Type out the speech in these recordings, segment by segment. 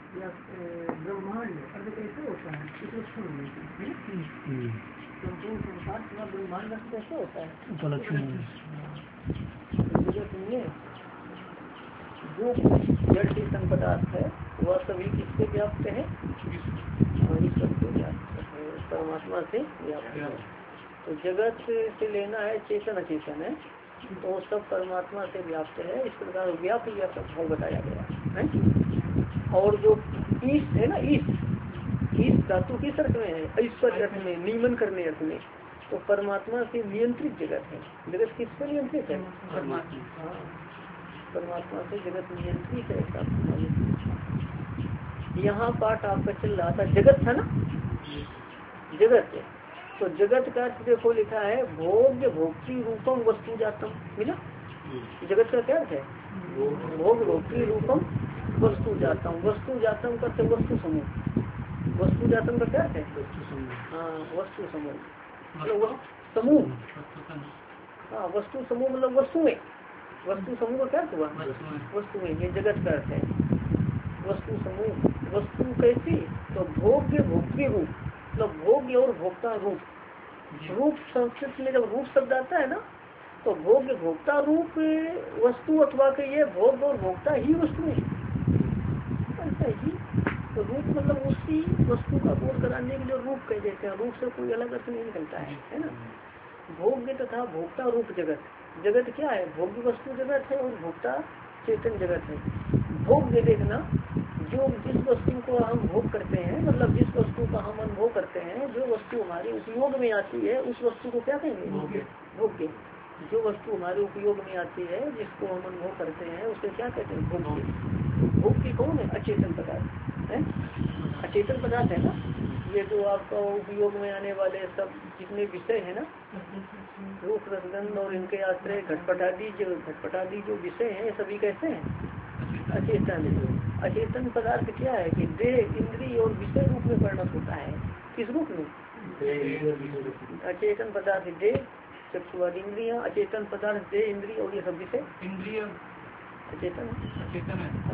या ब्रह्मांड अर्थ कैसे होता है इसको सुन संपूर्ण संसार पूरा ब्रह्मांड अर्थ कैसे होता है जगत में जो जड़ चेतन पदार्थ है वह सभी किससे व्याप्त है, ईश्वर से व्याप्त है, परमात्मा से व्याप्त है। तो जगत से लेना है चेतन अचेतन है, तो सब परमात्मा से व्याप्त है। इस प्रकार व्याप्त यह सब भाव बताया गया है। और जो ईश है ना, ईश धातु किस अर्थ में है, ऐश्वर्य अर्थ में, नियमन करने अर्थ में। तो परमात्मा से नियंत्रित जगत है। जगत किससे नियंत्रित है, परमात्मा से जगत नियंत्रित है। यहाँ पाठ आपका चल रहा था, जगत था ना, जगत है। तो जगत का देखो लिखा है भोग्य भोक्तृ रूपम वस्तु जातम, मिला। जगत का क्या है, भोग भोक्तृ रूपम वस्तु जातम। वस्तु जातम करते वस्तु समूह, वस्तु जातम का क्या है, हाँ वस्तु समूह, मतलब समूह, हाँ वस्तु समूह मतलब वस्तुएं, वस्तु समूह का क्या हुआ, वस्तुएं, ये जगत का अर्थ है। वस्तु समूह, वस्तु कैसी, तो भोग्य भोक्तृ रूप, मतलब भोग्य और भोक्ता रूप। रूप संस्कृत में जब रूप शब्द आता है ना, तो भोग्य भोक्ता रूप वस्तु अथवा के ये भोग और भोक्ता ही वस्तु है, ऐसा ही। तो रूप मतलब उसी वस्तु का बोध कराने के लिए रूप कह देते हैं, रूप से कोई अलग अर्थ नहीं निकलता है ना। भोग्य तथा भोक्ता रूप जगत, जगत क्या है, भोग्य वस्तु जगत है और भोक्ता चेतन जगत है। भोग्य देखना, जो जिस वस्तु को हम भोग करते हैं, मतलब जिस वस्तु का हम अनुभव करते हैं, जो वस्तु हमारे उपयोग में आती है उस वस्तु को क्या कहेंगे, भोग्य। जो वस्तु हमारे उपयोग में आती है, जिसको हम अनुभव करते हैं, उसे क्या कहते हैं, भोग्य। भोग्य कौन है, अचेतन पदार्थ है, अचेतन पदार्थ है ना। ये जो आपका उपयोग में आने वाले सब जितने विषय है ना, रूप रसगंध और इनके आश्रय घटपटादी जो विषय हैं, सभी कैसे हैं, अचेतन। अचेतन पदार्थ क्या है कि देह इंद्रिय और विषय रूप में परिणत होता है। किस रूप में, अचेतन पदार्थ देह चक्षुआदि इंद्रिया, अचेतन पदार्थ देह इंद्रिय और ये सब विषय इंद्रिय अचेतन है।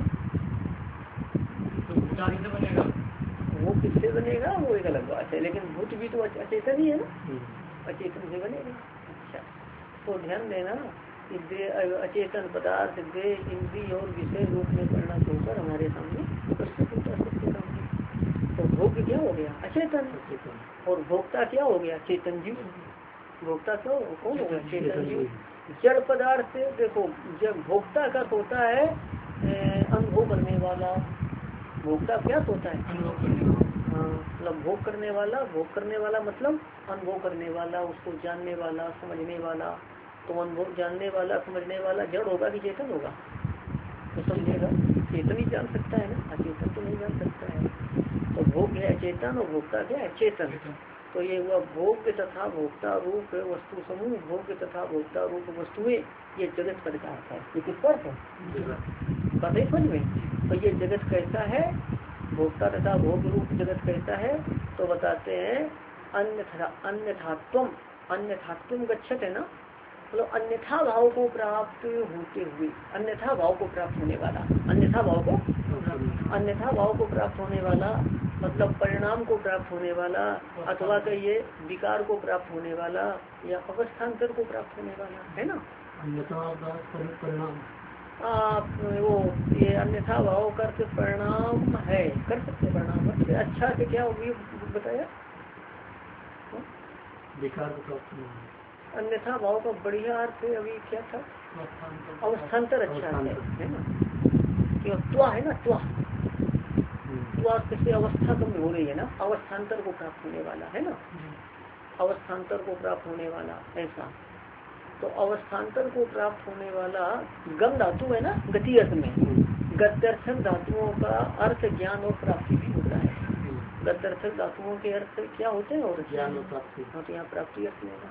तो बनेगा, वो किससे बनेगा, वो एक अलग बात है, लेकिन भूत भी तो अचेतन ही है ना, अचेतन से बनेगा। अच्छा, तो ध्यान देना कि अचेतन पदार्थ देह इंद्रिय और विषय रूप में परिणत होकर हमारे सामने उपस्थित होता सत्य सामने। तो भोग क्या हो गया, अचेतन, और भोक्ता क्या हो गया, चेतन जीव। भोक्ता क्यों, कौन हो गया, चेतन जीव। जड़ पदार्थ देखो, जब भोक्ता का होता है अनुभव करने वाला, भोक्ता क्या होता है, अनुभव करने वाला, हाँ मतलब भोग करने वाला, भोग करने वाला मतलब अनुभव करने वाला, उसको जानने वाला, समझने वाला। तो अनुभव जानने वाला समझने वाला जड़ होगा कि चेतन होगा, तो समझेगा, चेतन ही जान सकता है ना, अचेतन तो नहीं जान सकता है। तो भोग है अचेतन और भोक्ता क्या है, चेतन। तो ये हुआ भोग तथा भोक्ता रूप वस्तु समूह, भोग तथा भोक्ता रूप वस्तुएं, ये जगत पदार्थ है। ये किस पर है, पता ही समझ में। तो ये जगत कैसा है, भोक्ता तथा भोग रूप जगत कैसा है, तो बताते हैं अन्यथात्वम, अन्यथात्वम गच्छत है ना, मतलब अन्यथा भाव को प्राप्त होते हुए, अन्यथा भाव को प्राप्त होने वाला, अन्यथा भाव को, अन्यथा भाव को प्राप्त होने वाला मतलब परिणाम को प्राप्त होने वाला, अथवा कहिए विकार को प्राप्त होने वाला, या अवस्थान्तर को प्राप्त होने वाला है ना। परिणाम आप वो ये अन्यथा भाव करके परिणाम है, कर सकते परिणाम है। अच्छा से क्या होगी बताया, विकार को प्राप्त, अन्यथा भाव का बढ़िया अर्थ अभी क्या था, अवस्थान्तर। अच्छा है ना, क्यों त्वा है ना, त्वा किसी अवस्था कम हो रही है ना, अवस्थान्तर को प्राप्त होने वाला है ना, अवस्थान्तर को प्राप्त होने वाला ऐसा। तो अवस्थान्तर को प्राप्त होने वाला गम धातु है ना, गति अर्थ में, गत्यर्थक धातुओं का अर्थ ज्ञान और प्राप्ति भी होता है। गत्यर्थक धातुओं के अर्थ क्या होते हैं, और ज्ञान और प्राप्ति, हाँ तो यहाँ प्राप्ति अर्थ लेना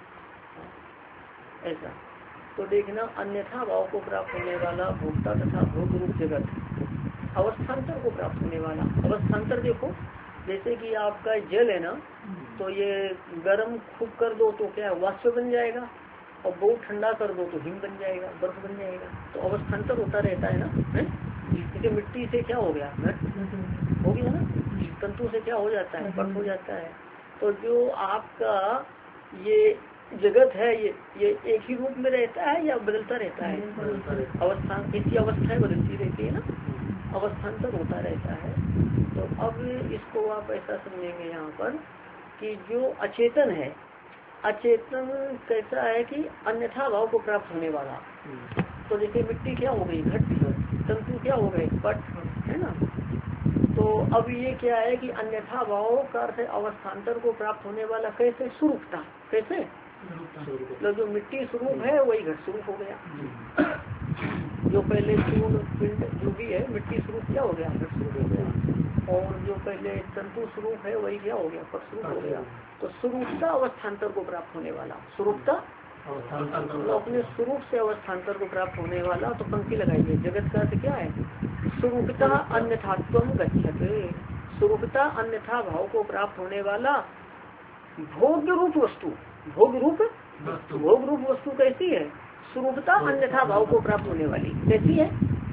है ऐसा। तो देखना अन्यथा भाव को प्राप्त होने वाला भोक्ता तथा भोग रूप जगत, अवस्थान्तर को प्राप्त होने वाला। अवस्थान्तर देखो, जैसे कि आपका जल है ना, तो ये गर्म खूब कर दो तो क्या वाष्प बन जाएगा, और बहुत ठंडा कर दो तो हिम बन जाएगा, बर्फ बन जाएगा। तो अवस्थान्तर होता रहता है ना, है? जैसे मिट्टी से क्या हो गया, घट हो गया ना, तंतु से क्या हो जाता है, पट हो जाता है। तो जो आपका ये जगत है ये एक ही रूप में रहता है या बदलता रहता है, अवस्थान, इसकी अवस्थाएं बदलती रहती है ना, अवस्थान्तर होता रहता है। तो अब इसको आप ऐसा समझेंगे यहाँ पर कि जो अचेतन है, अचेतन कैसा है कि अन्यथा भाव को प्राप्त होने वाला। तो जैसे मिट्टी क्या हो गई, घट, तंतु क्या हो गए, पट, है ना। तो अब ये क्या है कि अन्यथा भाव का अर्थ अवस्थान्तर को प्राप्त होने वाला, कैसे, स्वरूपता, कैसे, तो जो मिट्टी स्वरूप है वही घट स्वरूप हो गया। जो पहले चूर्ण पिंड जो भी है मिट्टी स्वरूप क्या हो गया, घट स्वरूप हो गया। और जो पहले तंतु स्वरूप है वही क्या हो गया, पट स्वरूप हो गया। तो स्वरूपता अवस्थान्तर को प्राप्त होने वाला, स्वरूपता तो अपने स्वरूप से अवस्थान्तर को प्राप्त होने वाला। तो पंक्ति लगाइए, जगत का अर्थ क्या है, स्वरूपता अन्यथात्वम गच्छते, स्वरूपता अन्यथा भाव को प्राप्त होने वाला भोग रूप वस्तु, भोग रूप वस्तु कैसी है, स्वरूपता अन्यथा भाव को प्राप्त होने वाली कैसी है।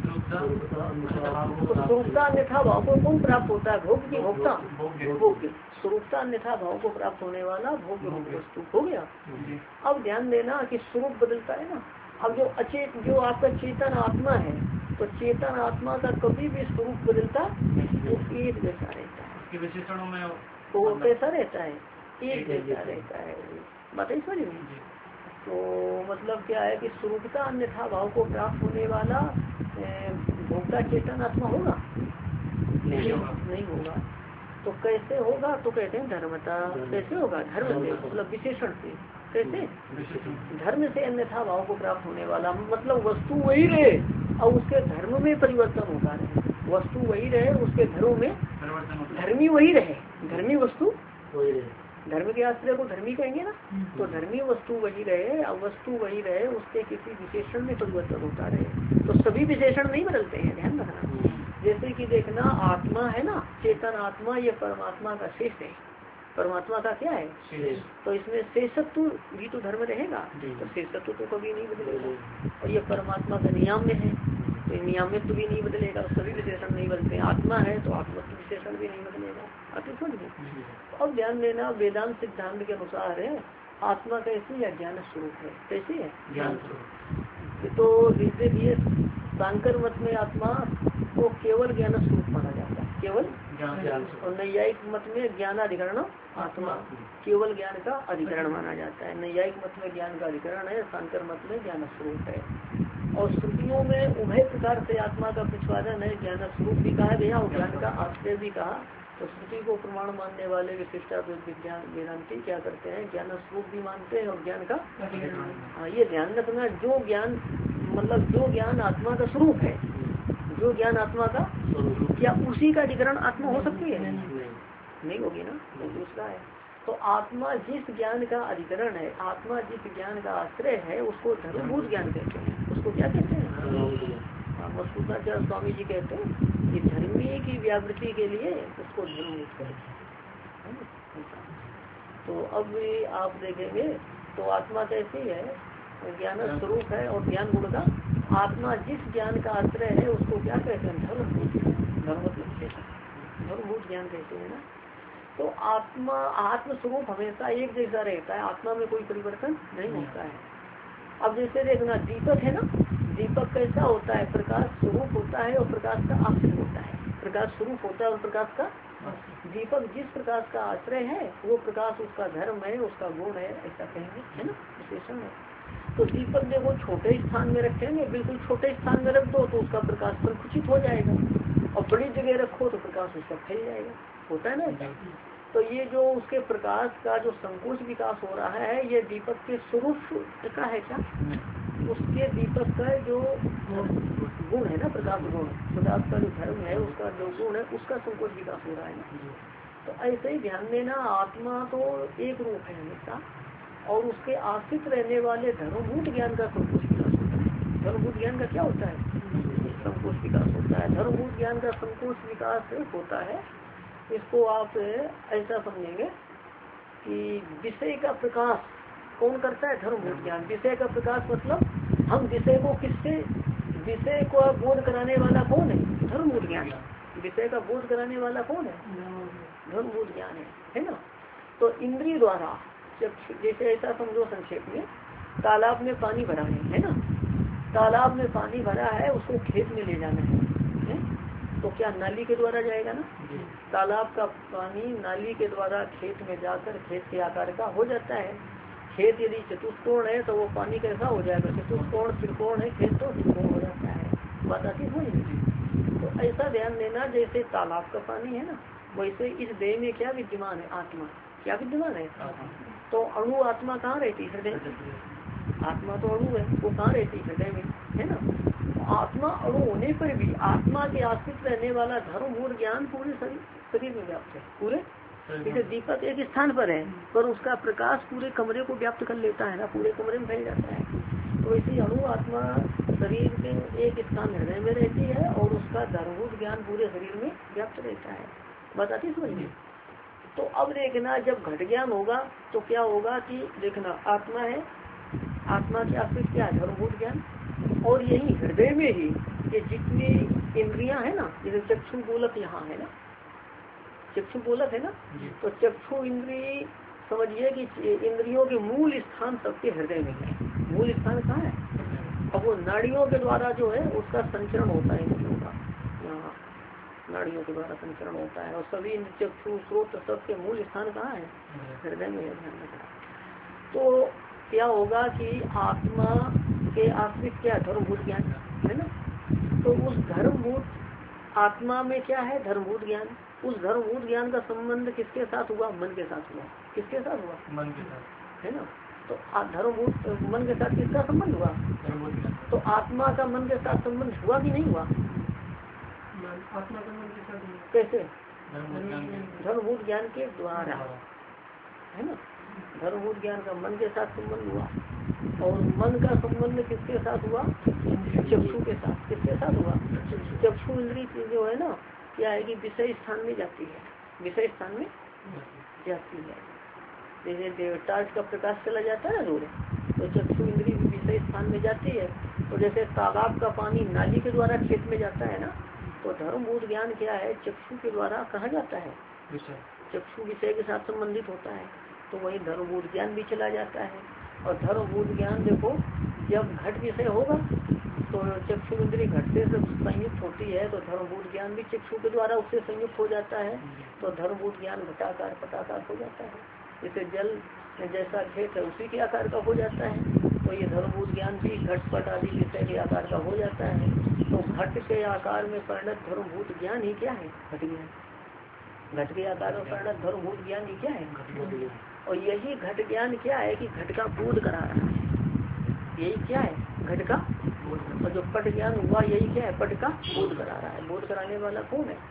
तो स्वरूपता अन्यथा भाव को कौन प्राप्त होता है, भोग की भोक्ता, भोग। स्वरूपता अन्यथा भाव को प्राप्त होने वाला भोग रूप वस्तु हो गया। अब ध्यान देना कि स्वरूप बदलता है ना। अब जो अचेत, जो आपका चेतन आत्मा है, तो चेतन आत्मा का कभी भी स्वरूप बदलता वो एक जैसा रहता है, विशेषणों में तो वो कैसा रहता है, एक जैसा रहता है। बताइए समझ में। तो मतलब क्या है कि स्वरूपता अन्यथा भाव को प्राप्त होने वाला भोक्ता चेतन आत्मा होगा, नहीं होगा। तो कैसे होगा, तो कहते हैं धर्मता। कैसे होगा, धर्म से, मतलब विशेषण से। कैसे, धर्म से अन्यथा भाव को प्राप्त होने वाला, मतलब वस्तु वही रहे और उसके धर्म में परिवर्तन होता रहे। वस्तु वही रहे, उसके धर्म में धर्मी वही रहे, धर्मी वस्तु वही रहे, धर्म के आश्रय को धर्मी कहेंगे ना। तो धर्मी वस्तु वही रहे, अब वस्तु वही रहे, उसके किसी विशेषण में परिवर्तन होता रहे। तो सभी विशेषण नहीं बदलते हैं, ध्यान रखना। जैसे कि देखना, आत्मा है ना, चेतन आत्मा, ये परमात्मा का शेष है। परमात्मा का क्या है, तो इसमें शेषत्व भी तो धर्म रहेगा, तो शेषत्व तो कभी नहीं बदलेगा। और ये परमात्मा का नियम में है, तो नियमित्व भी नहीं बदलेगा, सभी विशेषण नहीं बदलते। आत्मा है तो आत्मत्व विशेषण भी नहीं बदलेगा। आप समझ गए। अब ध्यान देना, वेदांत सिद्धांत के अनुसार है आत्मा कैसी है, ज्ञान स्वरूप है। कैसी है, ज्ञान स्वरूप। तो देखिए शांकर मत में आत्मा को केवल ज्ञान स्वरूप माना जाता है, केवल ज्ञान। और नैयायिक मत में ज्ञानाधिकरण आत्मा, केवल ज्ञान का अधिकरण माना जाता है। नैयायिक मत में ज्ञान का अधिकरण है, शांकर मत में ज्ञान स्वरूप है। और श्रुतियों में उभय प्रकार से आत्मा का प्रतिपादन है, ज्ञान स्वरूप भी कहा गया और ज्ञान का आश्रय भी कहा। तो श्रुति को प्रमाण मानने वाले विशिष्टाद्वैत विज्ञान वेदांती क्या करते हैं, ज्ञान स्वरूप भी मानते हैं और ज्ञान का। हाँ, ये ध्यान रखना, जो ज्ञान मतलब जो ज्ञान आत्मा का स्वरूप है, जो ज्ञान आत्मा का क्या उसी का अधिकरण आत्मा हो सकती है, नहीं होगी ना, तो दूसरा है। तो आत्मा जिस ज्ञान का अधिकरण है, आत्मा जिस ज्ञान का आश्रय है, उसको धर्मभूत ज्ञान कहते हैं। उसको क्या कहते हैं, मसूदाचार्य स्वामी जी कहते हैं कि धर्मी की व्यावृत्ति के लिए उसको धर्मभूत कहते हैं। तो अब आप देखेंगे तो आत्मा कैसी है, ज्ञान स्वरूप है और ज्ञान गुण का। आत्मा जिस ज्ञान का आश्रय है उसको क्या कहते हैं, धर्मभूत, धर्मभूत ज्ञान कहते हैं ना। तो आत्मा, आत्म स्वरूप हमेशा एक जैसा रहता है, आत्मा में कोई परिवर्तन नहीं होता है। अब जैसे देखना, दीपक है ना, दीपक कैसा होता है, प्रकाश स्वरूप होता है और प्रकाश का आश्रय होता है। प्रकाश स्वरूप होता है और प्रकाश का, दीपक जिस प्रकाश का आश्रय है वो प्रकाश उसका धर्म है, उसका गुण है, ऐसा कहेंगे, है ना, विशेषण है। तो दीपक देखो छोटे स्थान में रखेंगे, बिल्कुल छोटे स्थान में रख दो तो उसका प्रकाश संकुचित हो जाएगा, और बड़ी जगह रखो तो प्रकाश उसका फैल जाएगा, होता है ना। तो ये जो उसके प्रकाश का जो संकोच विकास हो रहा है, ये दीपक के स्वरूप का है क्या, उसके दीपक का जो गुण है ना, प्रकाश गुण, प्रकाश का जो धर्म है, उसका जो गुण है, उसका संकोच विकास हो रहा है ना। तो ऐसे ही ध्यान देना, आत्मा तो एक रूप है हमेशा, और उसके आश्रित रहने वाले धर्मभूत ज्ञान का संकोच विकास होता है। धर्मभूत ज्ञान का क्या होता है, संकोच विकास होता है। धर्मभूत ज्ञान का संकोच विकास होता है। इसको आप ऐसा समझेंगे कि विषय का प्रकाश कौन करता है, धर्मभूत ज्ञान। विषय का प्रकाश मतलब हम विषय को किससे विषय को बोध कराने वाला कौन है? धर्मभूत ज्ञान। विषय का बोध कराने वाला कौन है? धर्मभूत ज्ञान है ना। तो इंद्रिय द्वारा जैसे ऐसा समझो संक्षेप में, तालाब में पानी भरा है ना, तालाब में पानी भरा है, उसको खेत में ले जाना है? तो क्या नाली के द्वारा जाएगा ना? तालाब का पानी नाली के द्वारा खेत में जाकर खेत के आकार का हो जाता है। खेत यदि चतुष्कोण है तो वो पानी कैसा हो जाएगा? चतुष्कोण, त्रिकोण है खेत तो त्रिकोण हो जाता है। बात आती है। तो ऐसा ध्यान देना, जैसे तालाब का पानी है ना, वैसे इस देह में क्या विद्यमान है? आत्मा। क्या विद्यमान है? तो अणु आत्मा कहाँ रहती है? हृदय में। आत्मा तो अणु है, वो कहाँ रहती है? हृदय में, है ना। आत्मा अणु होने पर भी आत्मा के आश्रित रहने वाला धर्मभूत ज्ञान पूरे शरीर में व्याप्त है। पूरे जैसे दीपक एक स्थान पर है पर उसका प्रकाश पूरे कमरे को व्याप्त कर लेता है ना, पूरे कमरे में फैल जाता है। तो ऐसे अणु आत्मा शरीर के एक स्थान हृदय में रहती है और उसका धर्मभूत ज्ञान पूरे शरीर में व्याप्त रहता है। बताती समझिए। तो अब देखना, जब घट ज्ञान होगा तो क्या होगा कि देखना, आत्मा है, आत्मा के आश्रित क्या है? धर्मभूत ज्ञान। और यही हृदय में ही ये जितनी इंद्रियां है ना, जैसे चक्षु गोलक यहाँ है ना, चक्षु गोलक है ना, तो चक्षु इंद्रिय समझिए कि इंद्रियों के मूल स्थान सबके हृदय में है। मूल स्थान कहाँ है? अब वो नाड़ियों के द्वारा जो है उसका संचरण होता है इंद्रियों का, यहाँ नाड़ियों के द्वारा संचरण होता है। और सभी चक्षु स्रोत सबके मूल स्थान कहाँ है? हृदय में है। ध्यान रखना। तो क्या होगा कि आत्मा के आश्रित क्या? धर्मभूत ज्ञान है ना। तो उस धर्मभूत आत्मा में क्या है? धर्मभूत ज्ञान। उस धर्मभूत ज्ञान का संबंध किसके साथ हुआ? मन के साथ हुआ। किसके साथ हुआ? मन के साथ, है ना। तो धर्मभूत मन के साथ किसका संबंध हुआ? तो आत्मा का मन के साथ संबंध हुआ कि नहीं हुआ? आत्मा का मन के साथ कैसे? धर्मभूत ज्ञान के द्वारा, है ना। धर्मभूत ज्ञान का मन के साथ संबंध हुआ। और मन का संबंध किसके साथ हुआ? चक्षु के साथ। किसके साथ हुआ? चक्षु इंद्रिय जो है ना, क्या है कि विषय स्थान में जाती है। विषय स्थान में जाती है। जैसे टार्च का प्रकाश चला जाता है ना दूर, तो चक्षु इंद्रिय विषय स्थान में जाती है। तो जैसे तालाब का पानी नाली के द्वारा खेत में जाता है ना, तो धर्मभूत ज्ञान क्या है? चक्षु के द्वारा कहा जाता है, चक्षु विषय के साथ संबंधित होता है। तो वही धर्मभूत ज्ञान भी चला जाता है। और धर्मभूत ज्ञान देखो, जब घट विषय होगा तो चक्षु इंद्रिय घट से जब संयुक्त होती है तो धर्मभूत ज्ञान भी चक्षु के द्वारा उससे संयुक्त हो जाता है। तो धर्मभूत ज्ञान घटाकार पटाकार हो जाता है। जैसे जल जैसा खेत है उसी के आकार का हो जाता है, तो ये धर्मभूत ज्ञान भी घटपट आदि विषय के आकार का हो जाता है। तो घट के आकार में परिणत धर्मभूत ज्ञान ही क्या है? घट ज्ञान। घट के आकार में परिणत धर्मभूत ज्ञान ही क्या है? और यही घट ज्ञान क्या है कि घट का बोध करा रहा है। यही क्या है? घट का। और जो पट ज्ञान हुआ यही क्या है? पट का बोध करा रहा है। बोध कराने वाला कौन है?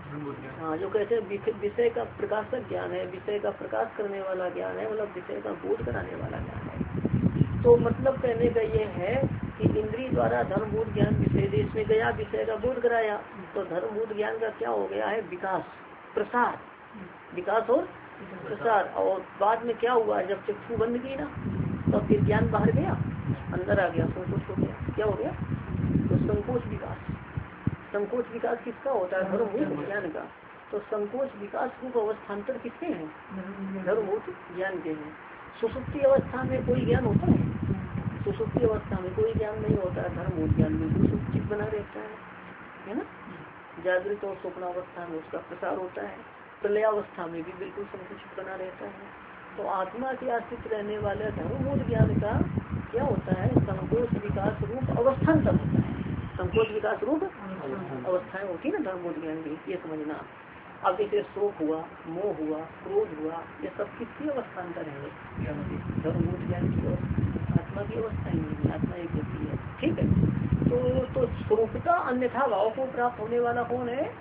हाँ, जो कहते हैं विषय का प्रकाशक ज्ञान है, विषय का प्रकाश करने वाला ज्ञान है, मतलब विषय का बोध कराने वाला ज्ञान है। तो मतलब कहने का ये है कि इंद्रिय द्वारा धर्मभूत ज्ञान विषय देश में गया, विषय का बोध कराया, तो धर्मभूत ज्ञान का क्या हो गया है? विकास, प्रसार, विकास और प्रसार। और बाद में क्या हुआ? जब चक्षु बंद की ना, तो फिर ज्ञान बाहर गया, अंदर आ गया, संकोच हो गया। क्या हो गया? तो संकोच विकास। संकोच विकास किसका होता है? धर्मभूत ज्ञान का। तो संकोच विकास रूप अवस्थान्तर किसके हैं? धर्मभूत ज्ञान के हैं। सुसुप्ति अवस्था में कोई ज्ञान होता है? सुसुप्ति अवस्था में कोई ज्ञान नहीं होता है। धर्मभूत ज्ञान में सुसुप्ति बना रहता है ना। जागृत और स्वप्नावस्था में उसका प्रसार होता है। प्रलयावस्था में भी बिल्कुल संकुचित बना रहता है। तो आत्मा के आश्रित रहने वाले धर्मभूत ज्ञान का क्या होता है? संकोच विकास रूप अवस्थान्तर होता है। संकोच विकास रूप अवस्थाएं होती है ना धर्मभूत ज्ञान की, ये समझना। अब जैसे शोक हुआ, मोह हुआ, क्रोध हुआ, ये सब किसकी अवस्थान्तर है? धर्मभूत ज्ञान की अवस्था। आत्मा की अवस्था ही नहीं, आत्मा एक होती है। ठीक है। तो स्वरूपता अन्यथा भाव को प्राप्त होने वाला कौन है?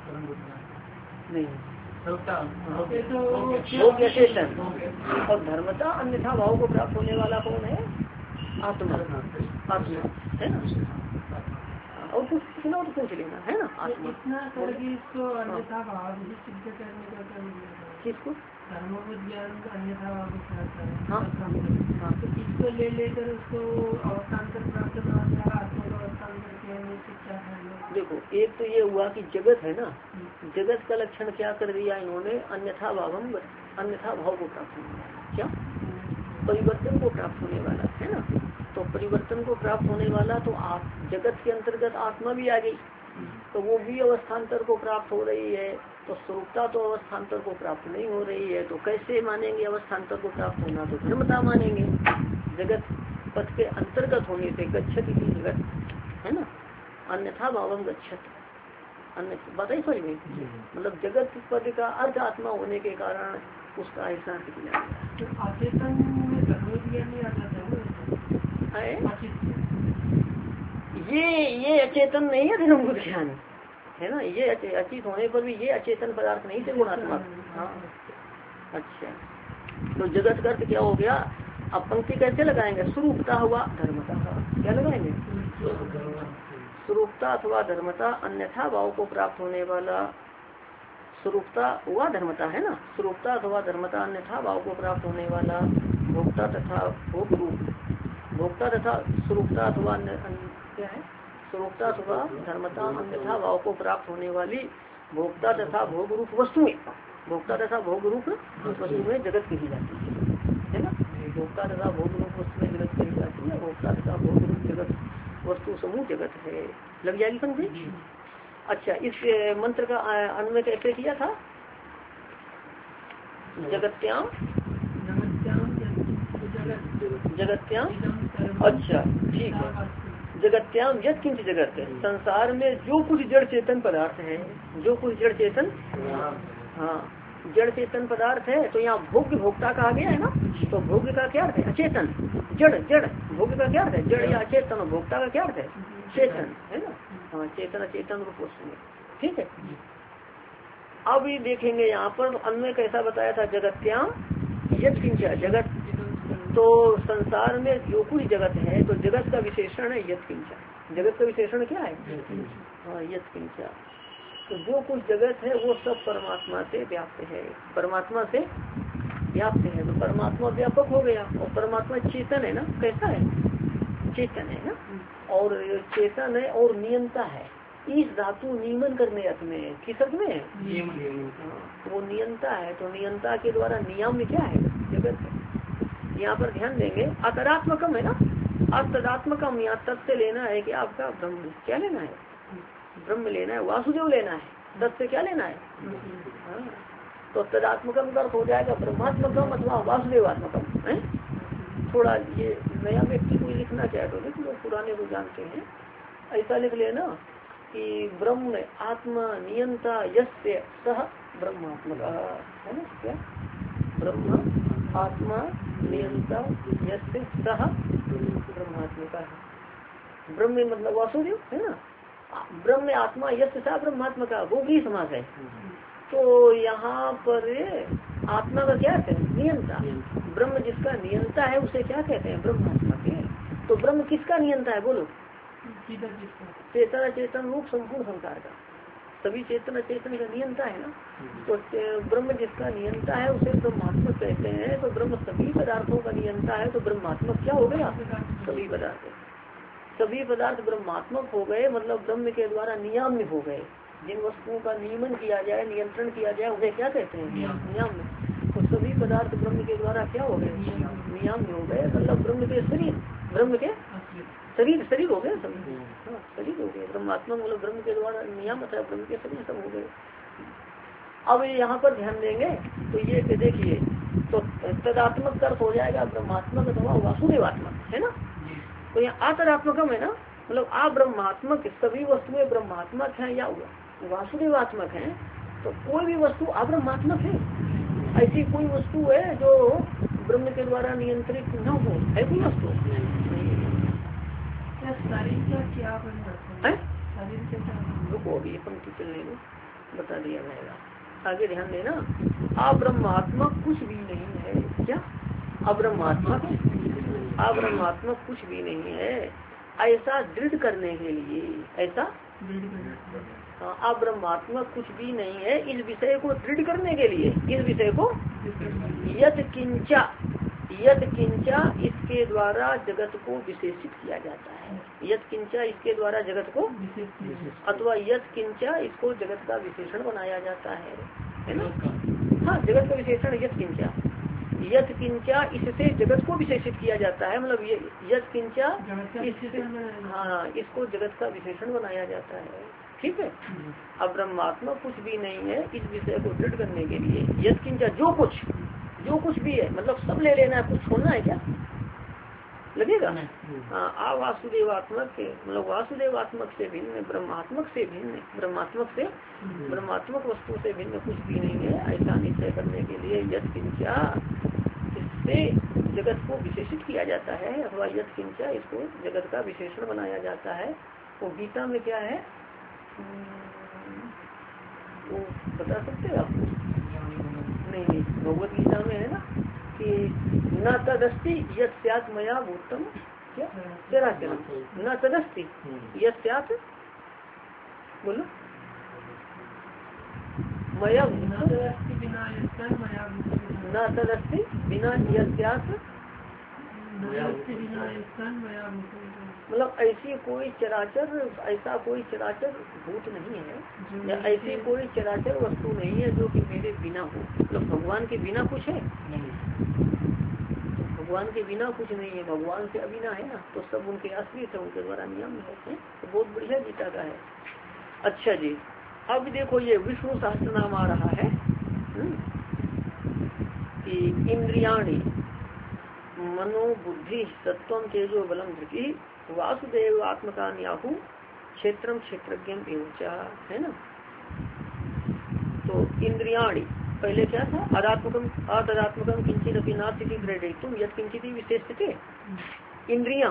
नहीं, योग्य चेतन। और धर्मता अन्यथा भाव को प्राप्त होने वाला कौन है? आत्मा। आत्मा है ना। और कुछ पूछना तो पूछ लेना, है ना। आत्मा इतना इसको अन्यथा भाव सिद्ध करने का किसको? धर्मभूत ज्ञान अन्यथा भाव। हाँ, तो इसको ले लेकर उसको अवस्थान्तर प्राप्त करना, आत्मा का अवस्थान्तर देखो एक तो ये हुआ कि जगत है ना, जगत का लक्षण क्या कर दिया इन्होंने, अन्यथा भावम, अन्यथा भाव को प्राप्त होने वाला, क्या परिवर्तन को प्राप्त होने वाला है ना। तो परिवर्तन को प्राप्त होने वाला तो आप जगत के अंतर्गत आत्मा भी आ गई, तो वो भी अवस्थान्तर को प्राप्त हो रही है। तो स्वरूपता तो अवस्थान्तर को प्राप्त नहीं हो रही है, तो कैसे मानेंगे अवस्थान्तर को प्राप्त होना, तो धर्मता मानेंगे। जगत पथ के अंतर्गत होने से गच्छत की जगत है ना, अन्यथा भावम गच्छत, अन्य बात ही समझ में, मतलब जगत पद का अर्थ आत्मा होने के कारण उसका ऐसा अर्थ किया गया। अचेतन में धर्म दिया नहीं आ जाता है, ये अचेतन नहीं है धर्म बुद्ध ज्ञान है ना, ये अचेत होने पर भी ये अचेतन पदार्थ नहीं थे गुणात्मक। हाँ अच्छा, तो जगत का अर्थ क्या हो गया, अब पंक्ति कैसे लगाएंगे, स्वरूपता हुआ धर्मता, क्या लगाएंगे, स्वरूपता अथवा धर्मता, अन्यथा भाव को प्राप्त होने वाला, स्वरूपता हुआ धर्मता है ना, स्वरूपता अथवा धर्मता अन्यथा भाव को प्राप्त होने वाला, भोक्ता तथा भोग रूप, भोक्ता तथा स्वरूपता अथवा क्या है, स्वरूपता अथवा धर्मता अन्यथा भाव को प्राप्त होने वाली भोक्ता तथा भोग रूप वस्तुएं, भोक्ता तथा भोग रूप वस्तुएं जगत कही जाती है ना, भोक्ता तथा भोग रूप वस्तुएं जगत कही जाती है, भोक्ता तथा भोग रूप जगत वस्तु समूह जगत है। लग जाएगी समझे। अच्छा, इस मंत्र का अन्वय कैसे किया था, जगत्याम जगत्याम, अच्छा ठीक है, जगत्याम यत् किंच जगत, संसार में जो कुछ जड़ चेतन पदार्थ है, जो कुछ जड़ चेतन, हाँ जड़ चेतन पदार्थ है, तो यहाँ भोग्य भोक्ता कहा गया है ना, तो भोग्य का क्या अर्थ है, अचेतन, जड़ जड़, भोग्य का क्या अर्थ है, जड़ या अचेतन, और भोक्ता का क्या अर्थ है, चेतन है ना, हाँ चेतन अचेतन रूप वस्तु, ठीक है। अब ये देखेंगे यहाँ पर अन्वय कैसा बताया था, जगत्याम यत् किंच जगत, तो संसार में जो कुछ जगत है, तो जगत का विशेषण है यत् किंच, जगत का विशेषण क्या है, हाँ यत् किंच, तो जो कुछ जगत है वो सब परमात्मा से व्याप्त है, परमात्मा से व्याप्त है, तो परमात्मा व्यापक हो गया, और परमात्मा चेतन है ना, कैसा है, चेतन है ना, और चेतन है और नियंता है, इस धातु नियमन करने अर्थ में, किस अर्थ में है, वो नियंता है, तो नियंता के द्वारा नियम में क्या है, जगत है। यहाँ पर ध्यान देंगे, अतरात्मकम है ना, अतदात्मकम, यहाँ तत् से लेना है कि आपका ब्रह्म, क्या लेना है, ब्रह्म लेना है, वासुदेव लेना है, तत् से क्या लेना है, हाँ तो तदात्मकम का अर्थ हो जाएगा ब्रह्मात्मकम अथवा वासुदेवात्मकम है। थोड़ा ये नया व्यक्ति को लिखना चाहे तो लिख लो, पुराने को जानते हैं, ऐसा लिख लेना कि ब्रह्म आत्मा नियंता यस्य सह ब्रह्मात्मक है ना, क्या ब्रह्म आत्मा नियंता यस्य सह ब्रह्मात्मक है, ब्रह्म मतलब वासुदेव है ना, ब्रह्म आत्मा यस्य सह ब्रह्मात्मक, वो भी समास है। तो यहाँ पर आत्मा का क्या है, नियंता, ब्रह्म जिसका नियंता है उसे क्या कहते हैं, ब्रह्मात्मा के। तो ब्रह्म किसका नियंता है, बोलो, चेतन चेतन रूप संपूर्ण संसार का, सभी चेतन चेतन का नियंता है ना, तो ब्रह्म जिसका नियंता है उसे ब्रह्मात्मक कहते हैं। तो ब्रह्म सभी पदार्थों का नियंता है, तो ब्रह्मात्मक क्या हो गया, सभी पदार्थ, सभी पदार्थ ब्रह्मात्मक हो गए, मतलब ब्रह्म के द्वारा नियाम्य हो गए, जिन वस्तुओं का नियमन किया जाए, नियंत्रण किया जाए, उन्हें क्या कहते हैं, नियाम्य। तो सभी पदार्थ ब्रह्म के द्वारा क्या हो गए, नियाम्य हो गए, मतलब ब्रह्म के शरीर, ब्रह्म के शरीर, शरीर हो गए सब, हाँ शरीर हो गए, ब्रह्मात्मा मतलब ब्रह्म के द्वारा नियामक है, ब्रह्म के शरीर सब हो गए। अब यहाँ पर ध्यान देंगे तो ये देखिए, तो तदात्मक का अर्थ हो जाएगा ब्रह्मात्मक अथवा वासुदेवात्मक है ना, तो यहाँ अतदात्मकम है ना, मतलब अब्रह्मात्मक, सभी वस्तुएं ब्रह्मात्मक हैं या वासुदेवात्मक हैं, तो कोई भी वस्तु अब्रह्मात्मक है, ऐसी कोई वस्तु है जो ब्रह्म के द्वारा नियंत्रित न हो, है कोई वस्तु, रुको अभी पंक्ति चलने में बता दिया जाएगा, आगे ध्यान देना। अब्रह्मात्मक कुछ भी नहीं है, क्या अब्रह्मात्मक, अब्रह्मात्मक कुछ भी नहीं है, ऐसा दृढ़ करने के लिए, ऐसा अब्रह्मात्मक कुछ भी नहीं है, इस विषय को दृढ़ करने के लिए, इस विषय को यत् किंचा, यद किंचा इसके द्वारा जगत को विशेषित किया जाता है। यद किंचा इसके द्वारा जगत को अथवा यद किंचा इसको जगत का विशेषण बनाया जाता है ना। हाँ, जगत का विशेषण यद किंचा, यद किंचा इससे जगत को विशेषित किया जाता है, मतलब ये यद किंचा हाँ इसको जगत का विशेषण बनाया जाता है। ठीक है। अब ब्रह्मात्मा कुछ भी नहीं है, इस विषय को दृढ़ करने के लिए यद किंचा जो कुछ भी है, मतलब सब ले लेना है, कुछ छोड़ना है क्या लगेगा। हाँ, वासुदेवात्मक के मतलब वासुदेवात्मक से भिन्न, ब्रह्मात्मक से भिन्न, ब्रह्मात्मक वस्तु से भिन्न कुछ भी नहीं है, ऐसा निश्चय करने के लिए यद किंचा इससे जगत को विशेषित किया जाता है, अथवा यद किंचा इसको जगत का विशेषण बनाया जाता है। वो गीता में क्या है वो बता सकते हैं आप? नहीं, भगवत गीता में है ना कि न तदस्ति यत् स्यात् मया भूतम क्या चराचरम, न तदस्ति यत् स्यात् बोलो मया न तदस्ति बिना यत् स्यात्, मतलब ऐसी कोई चराचर भूत नहीं है, या ऐसी कोई चराचर वस्तु नहीं है जो कि मेरे बिना हो। मतलब भगवान के बिना कुछ है, भगवान के बिना कुछ नहीं है, भगवान से अबिना है ना, तो सब उनके आश्रित है, उनके द्वारा नियम है। तो बहुत बढ़िया गीता का है। अच्छा जी, अब देखो ये विष्णु सहस्त्र नाम आ रहा है कि इंद्रियाणि मनो बुद्धि सत्वम तेजो बलम धृति वासुदेव आत्मकान्याहु क्षेत्रम क्षेत्रज्ञम एवचा, है ना। तो इंद्रियाणि पहले क्या था, अदात्मकम किंचित अपि नास्ति ग्रहीतुम यत् किंचित विशेषते। इंद्रियां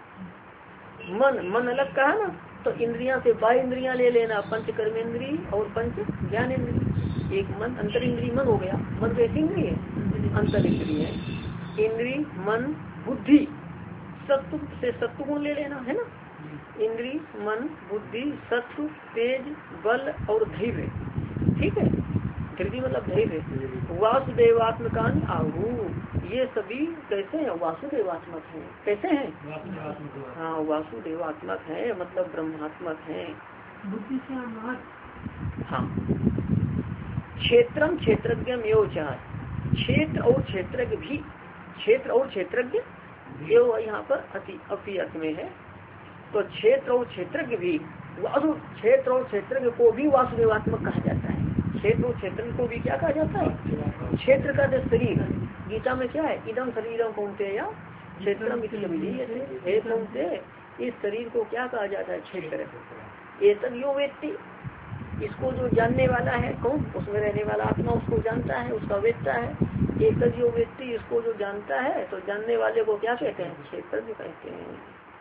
मन अलग कहा ना, तो इंद्रियां से बाह्य इंद्रियां ले लेना, पंच कर्मेंद्री और पंच ज्ञानेंद्री। एक मन अंतर इंद्री मन हो गया, मन कैसी इंद्री है, अंतर इंद्री है। इंद्री मन बुद्धि सत्व से सत्व गुण ले लेना, है ना। इंद्री मन बुद्धि सत्व तेज बल और धैर्य, ठीक है। धैर्य मतलब धैर्य। वासुदेवात्मकान आहु, ये सभी कैसे हैं, वासुदेवात्मक हैं। कैसे हैं, हाँ वासुदेवात्मक है, मतलब ब्रह्मात्मक है। बुद्धि से हाँ, क्षेत्रम क्षेत्रज्ञ एवं, क्षेत्र और क्षेत्रज्ञ भी, क्षेत्र और क्षेत्रज्ञ एवं यहाँ पर अपी अर्थ में है। तो क्षेत्र और क्षेत्रज्ञ भी, क्षेत्र और क्षेत्रज्ञ को भी वासुदेवात्मक कहा जाता है। क्षेत्र और क्षेत्रज्ञ को भी क्या कहा जाता है, क्षेत्र का जो शरीर, गीता में क्या है, इदम शरीरम कौनते या क्षेत्रम हे कौनते, इस शरीर को क्या कहा जाता है, क्षेत्र। एतद यो वेत्ति, इसको जो जानने वाला है कौन, उसमें रहने वाला आत्मा उसको जानता है, उसका वेत्ता है। एकद यो व्यक्ति इसको जो जानता है, तो जानने वाले को क्या कहते हैं, क्षेत्रज्ञ कहते हैं।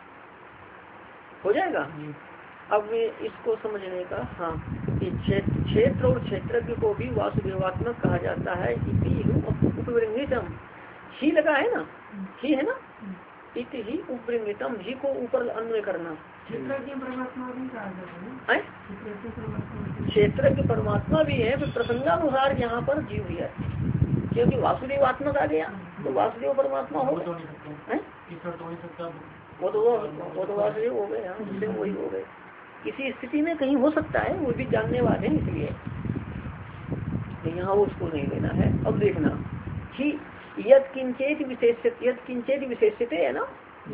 हो जाएगा। अब इसको समझने का, हाँ, क्षेत्र और क्षेत्रज्ञ को भी वासुदेवात्मक कहा जाता है। उपवृंगितम ही लगा है ना, ही है ना, इत ही उपवृंगितम, ही को ऊपर अन्वय करना। क्षेत्रज्ञ परमात्मा भी कहा जाता है, क्षेत्रज्ञ परमात्मा भी है, फिर प्रसंगानुसार यहाँ पर जीव भी है, क्योंकि वासुदेवात्मक आ गया तो वासुदेव परमात्मा हो गया, वो तो वासुदेव हो गए, हाँ वही हो गए। किसी स्थिति में कहीं हो सकता है, वो भी जानने वाले हैं, इसलिए तो यहाँ उसको नहीं लेना है। अब देखना कि यद किंचेत विशेषित है ना,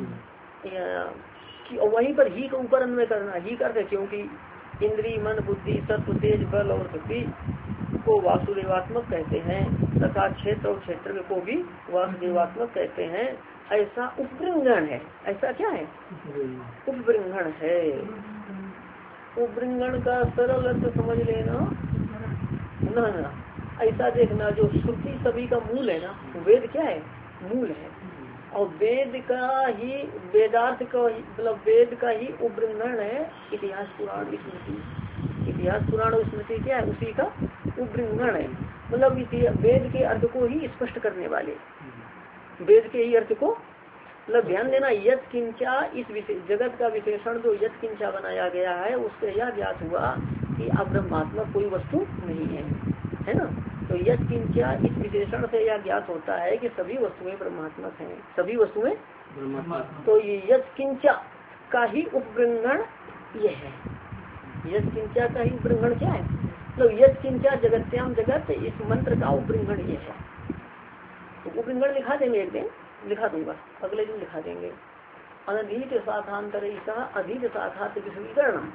कि वहीं पर ही के ऊपर अन्वय करना, ही करते, क्योंकि इंद्री मन बुद्धि सत्व तेज बल और शक्ति को वासुदेवात्मक कहते हैं, तथा क्षेत्र और क्षेत्र को भी वासुदेवात्मक कहते हैं। ऐसा उपवृंगण है, ऐसा क्या है, उपवृंगण है। उपवृंगण का सरल अर्थ समझ लेना ना, ऐसा देखना, जो श्रुति सभी का मूल है ना, वेद क्या है, मूल है, और वेद का ही, वेदार्थ का मतलब वेद का ही उपवृंगण है इतिहास पुराण स्मृति। इतिहास पुराण और स्मृति क्या है, उसी का उपवृंगण है, मतलब वेद के अर्थ को ही स्पष्ट करने वाले, वेद के ही अर्थ को, मतलब ध्यान देना। यत् किंचा, इस जगत का विशेषण जो यत् किंचा बनाया गया है, उससे यह ज्ञात हुआ कि अब्रह्मात्मक कोई वस्तु नहीं है ना। तो यश किंचा इस विशेषण से यह ज्ञात होता है कि सभी वस्तुएं ब्रह्मात्मक हैं, सभी वस्तुएं। तो ये यश किंचा का ही उपग्रहण ये है, यश किंचा का ही उपग्रहण क्या है, तो यश किंचा जगत्याम जगत, इस मंत्र का उपग्रहण ये है। तो उपग्रहण लिखा देंगे, एक दिन लिखा दूंगा, अगले दिन लिखा देंगे। अनधीत शाखांतर अधीत शाखात विश्वीकरण,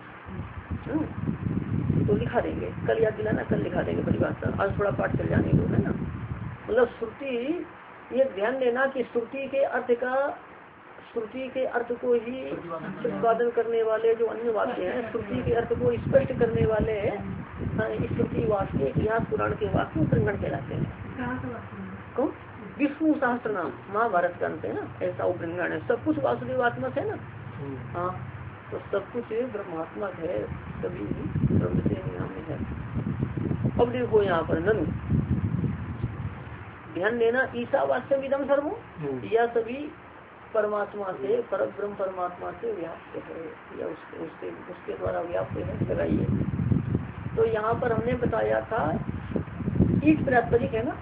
तो लिखा देंगे, कल याद दिलाना, कल लिखा देंगे परिभाषा। आज थोड़ा पाठ चल जाने दो, है ना। मतलब श्रुति, ये ध्यान देना कि श्रुति के अर्थ का, श्रुति के अर्थ को ही प्रतिपादन करने वाले जो अन्य वाक्य हैं, श्रुति के अर्थ को स्पष्ट करने वाले हैं, श्रुति वाक्य इतिहास पुराण के वाक्य उपग्रहण कहलाते हैं। कौन? विष्णु सहस्त्र नाम महाभारत का अंत है ना, ऐसा उपग्रहण है। सब कुछ वासुदेवात्मक है ना, हाँ, तो सब कुछ ब्रह्मात्मक है, सभी ब्रह्म से नाम है। अब देखो यहाँ पर ननु, ध्यान देना, ईशावास्यम इदम सर्वो, यह सभी परमात्मा से, परब्रह्म परमात्मा से व्याप्त है, या उसके द्वारा व्याप्त है, लगाइए। तो यहाँ पर हमने बताया था ईट प्रातिपदिक है ना,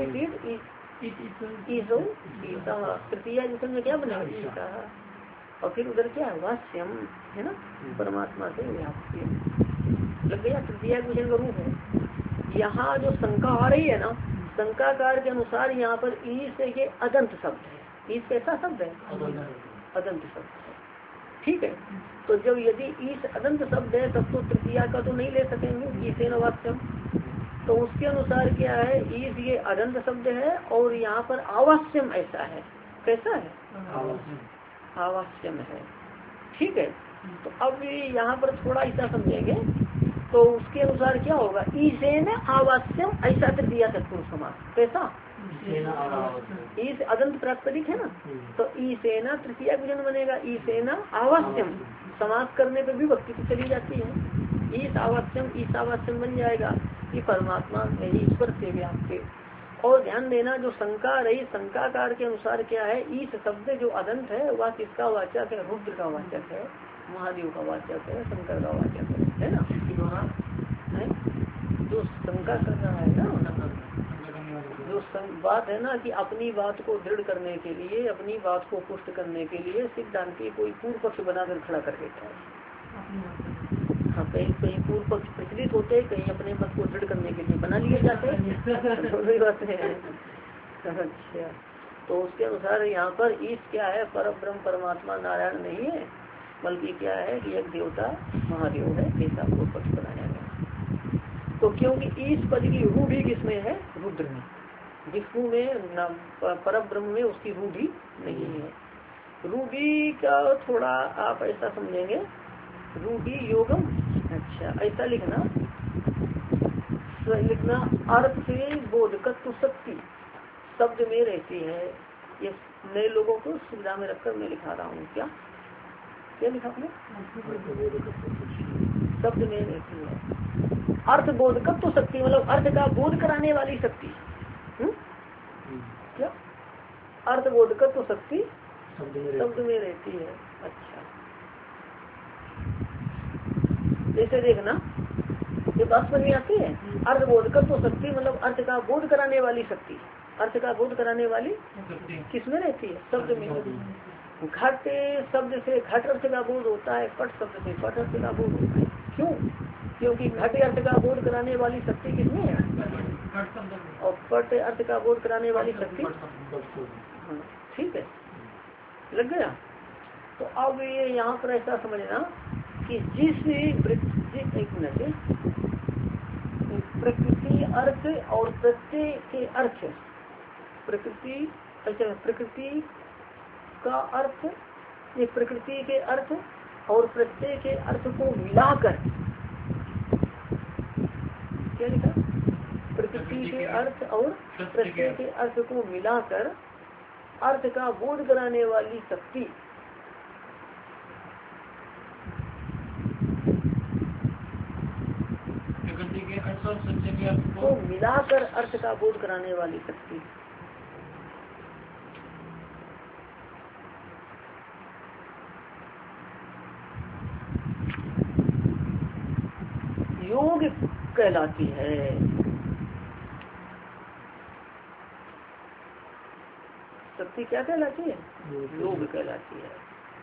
ईसो ईसा, तृतीया विषय में क्या बनेगा, ईसा। और फिर उधर क्या है, वास्यम है ना, परमात्मा से व्याप्त लग गया, तृतीया विषय का रूप है। यहाँ जो शंका आ रही है ना, शंकाकार के अनुसार यहाँ पर ईस ये अदंत शब्द है। ईस कैसा शब्द है, अदंत शब्द है, ठीक है। तो जब यदि ईस अदंत शब्द है तब तो तृतीया का तो नहीं ले सकेंगे, ईसे न वास्यम। तो उसके अनुसार क्या है, ईस ये अदंत शब्द है, और यहाँ पर आवास्यम ऐसा है, कैसा है, आवास्यम है, ठीक है। तो अब यहाँ पर थोड़ा ऐसा समझेंगे, तो उसके अनुसार क्या होगा, ईसेन आवास्यम ऐसा तृतीया तत्पुरुष समास, कैसा, ईस अदंत प्रातिपदिक है ना, तो ईसेना तृतीया विजन बनेगा, ईसेना आवास्यम, समास करने पे भी भक्ति तो चली जाती है, ईसावास्यम ईसावास्यम बन जाएगा कि परमात्मा नहीं, ईश्वर से व्याप्त। और ध्यान देना, जो शंका रही, शंकाकार के अनुसार क्या है, ईश शब्द जो अदंत है वह किसका वाचक है, रुद्र का वाचक है, महादेव का वाचक है, शंकर का वाचक है ना। जो शंका कर रहा है ना, जो बात है ना कि अपनी बात को दृढ़ करने के लिए, अपनी बात को पुष्ट करने के लिए सिद्धांति कोई पूर्व पक्ष बनाकर खड़ा कर देता है। हाँ, कहीं पूर्व पक्ष प्रचलित होते हैं, कहीं अपने मत को दृढ़ करने के लिए बना लिए जाते हैं, दोनों बातें हैं। अच्छा, तो उसके अनुसार यहाँ पर ईश क्या है, परब्रह्म परमात्मा नारायण नहीं है, बल्कि क्या है कि एक देवता महादेव है, ऐसा पूर्व पक्ष बनाया गया। तो क्योंकि ईश पद की रूढ़ी किसमें है, रुद्र में, विष्णु में, परब्रह्म में उसकी रूढ़ी नहीं है। रूढ़ी का थोड़ा आप ऐसा समझेंगे, रूढ़ी योगम, अच्छा ऐसा लिखना, अर्थ से बोधकत्व शक्ति शब्द में रहती है। ये नए लोगों को सुविधा में रखकर मैं लिखा रहा हूँ, क्या क्या लिखा आपने, शब्द में रहती है, अर्थ बोधकत्व शक्ति, मतलब अर्थ का बोध कराने वाली शक्ति, क्या, अर्थ बोधकत्व शक्ति शब्द में रहती है। अच्छा, जैसे देखना, ये बात समझ में आती है, अर्थ बोधकत्व शक्ति मतलब अर्थ का बोध कराने वाली शक्ति, अर्थ का बोध कराने वाली किसमें रहती है, शब्द में। घट शब्द से घट अर्थ का बोध होता है, पट शब्द से पट अर्थ का बोध होता है। क्यों? क्योंकि घट अर्थ का बोध कराने वाली शक्ति किसमें है, और पट अर्थ का बोध कराने वाली शक्ति, हाँ ठीक है, लग गया। तो अब ये यहाँ पर ऐसा समझना कि जिस एक मिनट, प्रकृति अर्थ और प्रत्यय के अर्थ, प्रकृति, अच्छा प्रकृति का अर्थ, ये प्रकृति के अर्थ और प्रत्यय के अर्थ को मिलाकर, क्या लिखा, प्रकृति के अर्थ और प्रत्यय के अर्थ को मिलाकर अर्थ का बोध कराने वाली शक्ति, को मिलाकर अर्थ का बोध कराने वाली शक्ति। योग कहलाती है। शक्ति क्या कहलाती है? योग कहलाती है।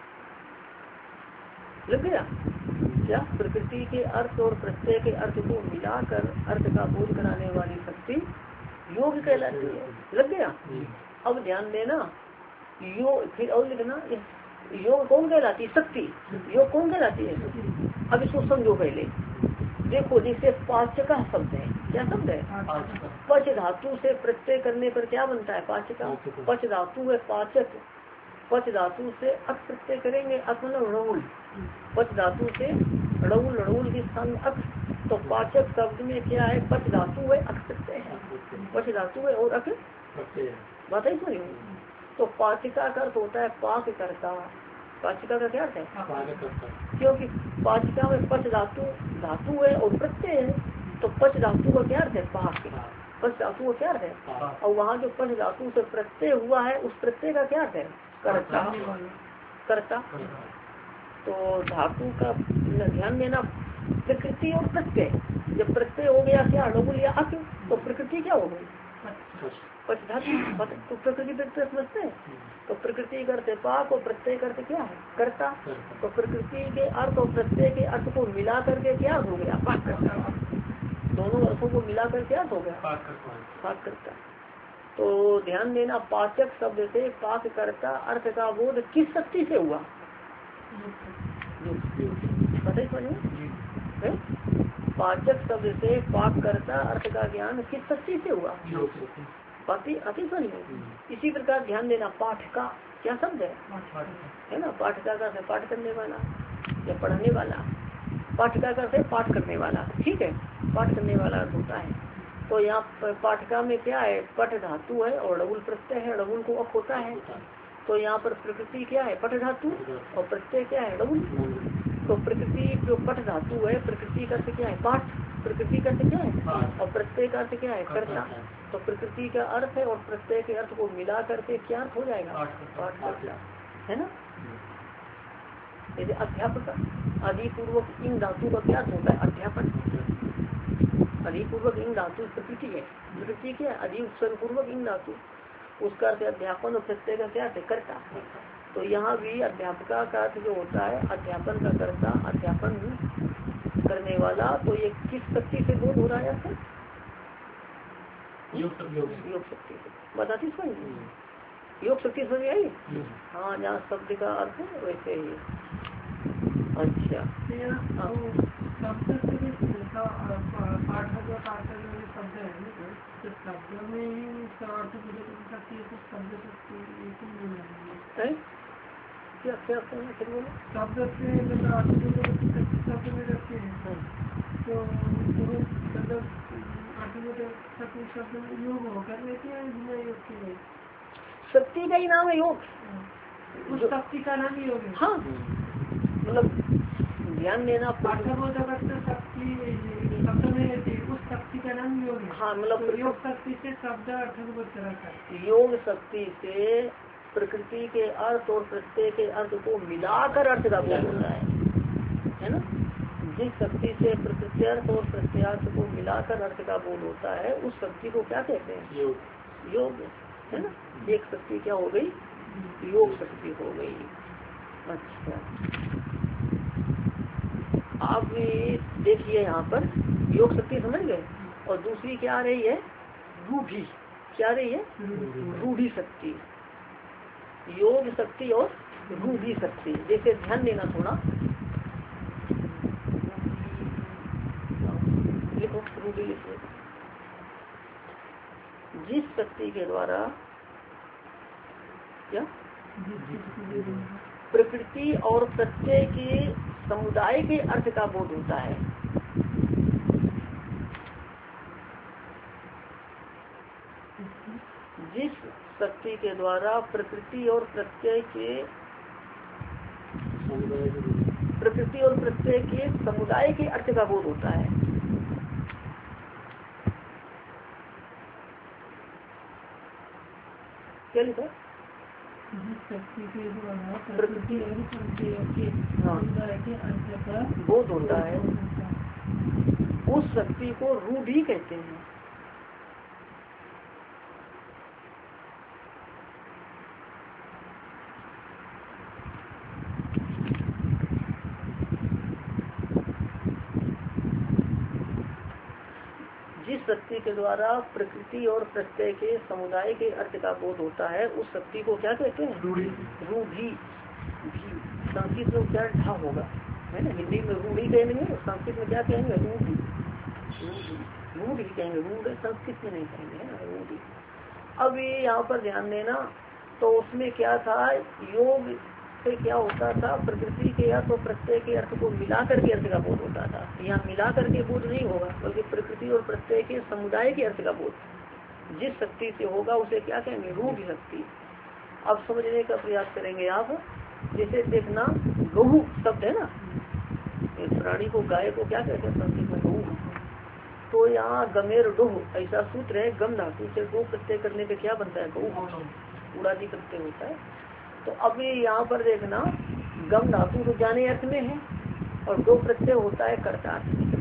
लग गया क्या? प्रकृति के अर्थ और प्रत्यय के अर्थ को मिलाकर अर्थ का बोध कराने वाली शक्ति योग कहलाती है। लग गया? अब ध्यान देना, योग फिर और लिखना, योग कौन कहलाती है? शक्ति। योग कौन कहलाती है? अब इसको समझो पहले। देखो जैसे पाच का शब्द है, क्या शब्द है? पच धातु से प्रत्यय करने पर क्या बनता है? पाच का। पच धातु है पाचक, पच धातु से अक प्रत्यय करेंगे, अक मतलब ड़उल, पच धातु से ड़उल, ड़उल के स्थान अक, तो पाचक शब्द में क्या है? पच धातु है, अक प्रत्यय है, पच धातु है और अक बात है सुनिए। तो पाचिका का अर्थ होता है पाक करता। पाचिका का क्या अर्थ है? क्योंकि पाचिका में पच धातु धातु है और प्रत्यय है, तो पच धातु का क्या अर्थ है? पाक। पच धातु का क्या अर्थ है? और वहाँ जो पच धातु से प्रत्यय हुआ है उस प्रत्यय का क्या अर्थ है? कर्ता। कर्ता। तो धातु का ध्यान देना, प्रकृति और प्रत्यय, जब प्रत्यय हो गया क्या? ड़उल या अक, तो प्रकृति क्या हो गई? पच धातु। तो प्रकृति प्रत्यय समझते हैं, तो प्रकृति करते पाक और प्रत्यय करते क्या है? कर्ता। तो प्रकृति के अर्थ और प्रत्यय के अर्थ को मिला करके क्या हो गया? पाक करता। दोनों अर्थों को मिला कर क्या हो गया? पाक करता। तो ध्यान देना, पाचक शब्द से पाक करता अर्थ का बोध किस शक्ति से हुआ? पता ही समझे? पाचक शब्द से पाक करता अर्थ का ज्ञान किस शक्ति से हुआ? अति समझ। इसी प्रकार ध्यान देना, पाठ का क्या शब्द है ना? पाठका का से पाठ करने वाला या पढ़ने वाला, पाठका का से पाठ करने वाला, ठीक है, पाठ करने वाला अर्थ होता है। तो यहाँ पाठका में क्या है? पठ धातु है और ड़उल प्रत्यय है, ड़उल को अप होता है। तो यहाँ पर प्रकृति क्या है? पठ धातु और प्रत्यय क्या है? ड़उल। तो प्रकृति जो पठ धातु है, प्रकृति का अर्थ क्या है? पाठ। प्रकृति का अर्थ क्या है? और प्रत्यय का अर्थ क्या है? कर्ता। तो प्रकृति का अर्थ है और प्रत्यय के अर्थ को मिला करके क्या अर्थ हो जाएगा? पाठ करता है ना। जैसे अध्यापक, अधिपूर्वक इन धातु का क्या अर्थ होता है? अध्यापन। अधिपूर्वक इन धातु प्रकृति है, प्रकृति क्या है? अधि उपसर्ग पूर्वक इन धातु, उसका अर्थ अध्यापन और प्रत्यय का क्या अर्थ? कर्ता। तो यहाँ भी अध्यापका का अर्थ जो होता है अध्यापन का कर्ता, अध्यापन करने वाला। तो ये किस शक्ति से बोध हो रहा है? आपका योग शक्ति से। बताती समझ, योग शक्ति समझ आई? हाँ, जहाँ शब्द का अर्थ है वैसे ही। अच्छा, क्या क्या बोलो? शब्द से तो योग होकर लेते हैं, योग के शक्ति का ही नाम है योग। उस शक्ति का नाम ही योग है। हाँ, मतलब ध्यान देना, शक्ति शब्द में रहती है, उस शक्ति का नाम योग है। हाँ, मतलब योग शक्ति से शब्द अर्थ को बदलता है। योग शक्ति से प्रकृति के अर्थ और प्रत्यय के अर्थ को मिलाकर अर्थ का बोध होता है ना। जिस शक्ति से प्रकृति अर्थ और प्रत्यार्थ को मिलाकर अर्थ का बोध होता है उस शक्ति को क्या कहते हैं? योग है ना। एक शक्ति क्या हो गई? योग शक्ति हो गई। अच्छा, आप देखिए यहाँ पर योग शक्ति समझ गए। और दूसरी क्या आ रही है? रूढ़ी। क्या आ रही है? रूढ़ी शक्ति। योग शक्ति और रूढ़ी शक्ति। जैसे ध्यान देना थोड़ा, लिखो रूढ़ी लिखो। जिस शक्ति के द्वारा क्या प्रकृति और प्रत्यय के समुदाय के अर्थ का बोध होता है, जिस शक्ति के द्वारा प्रकृति और प्रत्यय के समुदाय के अर्थ का बोध होता है। क्या लिखा? शक्ति के द्वारा प्रकृति और प्रत्यय के समुदाय के अर्थ का बोध होता है उस शक्ति को रूढ़ी कहते हैं। जिस शक्ति के द्वारा प्रकृति और प्रत्यय के समुदाय के अर्थ का बोध होता है उस शक्ति को क्या कहते हैं? रूढ़ी। संस्कृत में उच्चारण ढा होगा, है ना। हिंदी में रूढ़ी कहेंगे, संस्कृत में क्या कहेंगे? रूढ़ी। रूढ़ी कहेंगे, रूढ़ संस्कृत में नहीं कहेंगे, है ना, रूढ़ी। अब ये यहाँ पर ध्यान देना, तो उसमें क्या था, योग से क्या होता था, प्रकृति के अर्थ और प्रत्यय के अर्थ को मिला करके अर्थ का बोध होता था। यहाँ मिला करके बोध नहीं होगा, बल्कि प्रकृति और प्रत्यय के समुदाय के अर्थ का बोध जिस शक्ति से होगा उसे क्या कहेंगे? रूढ़ शक्ति। अब समझने का प्रयास करेंगे आप। जैसे देखना, गहू शब्द है ना, प्राणी को, गाय को क्या कहते हैं संस्कृत में? गहू। तो यहाँ गमेर डोह ऐसा सूत्र है, गम धातु से दो प्रत्यय करने पे क्या बनता है? गहू। उड़ादी प्रत्यय होता है। तो अभी यहाँ पर देखना, गम धातु तो जाने अर्थ में है और दो प्रत्यय होता है कर्ता।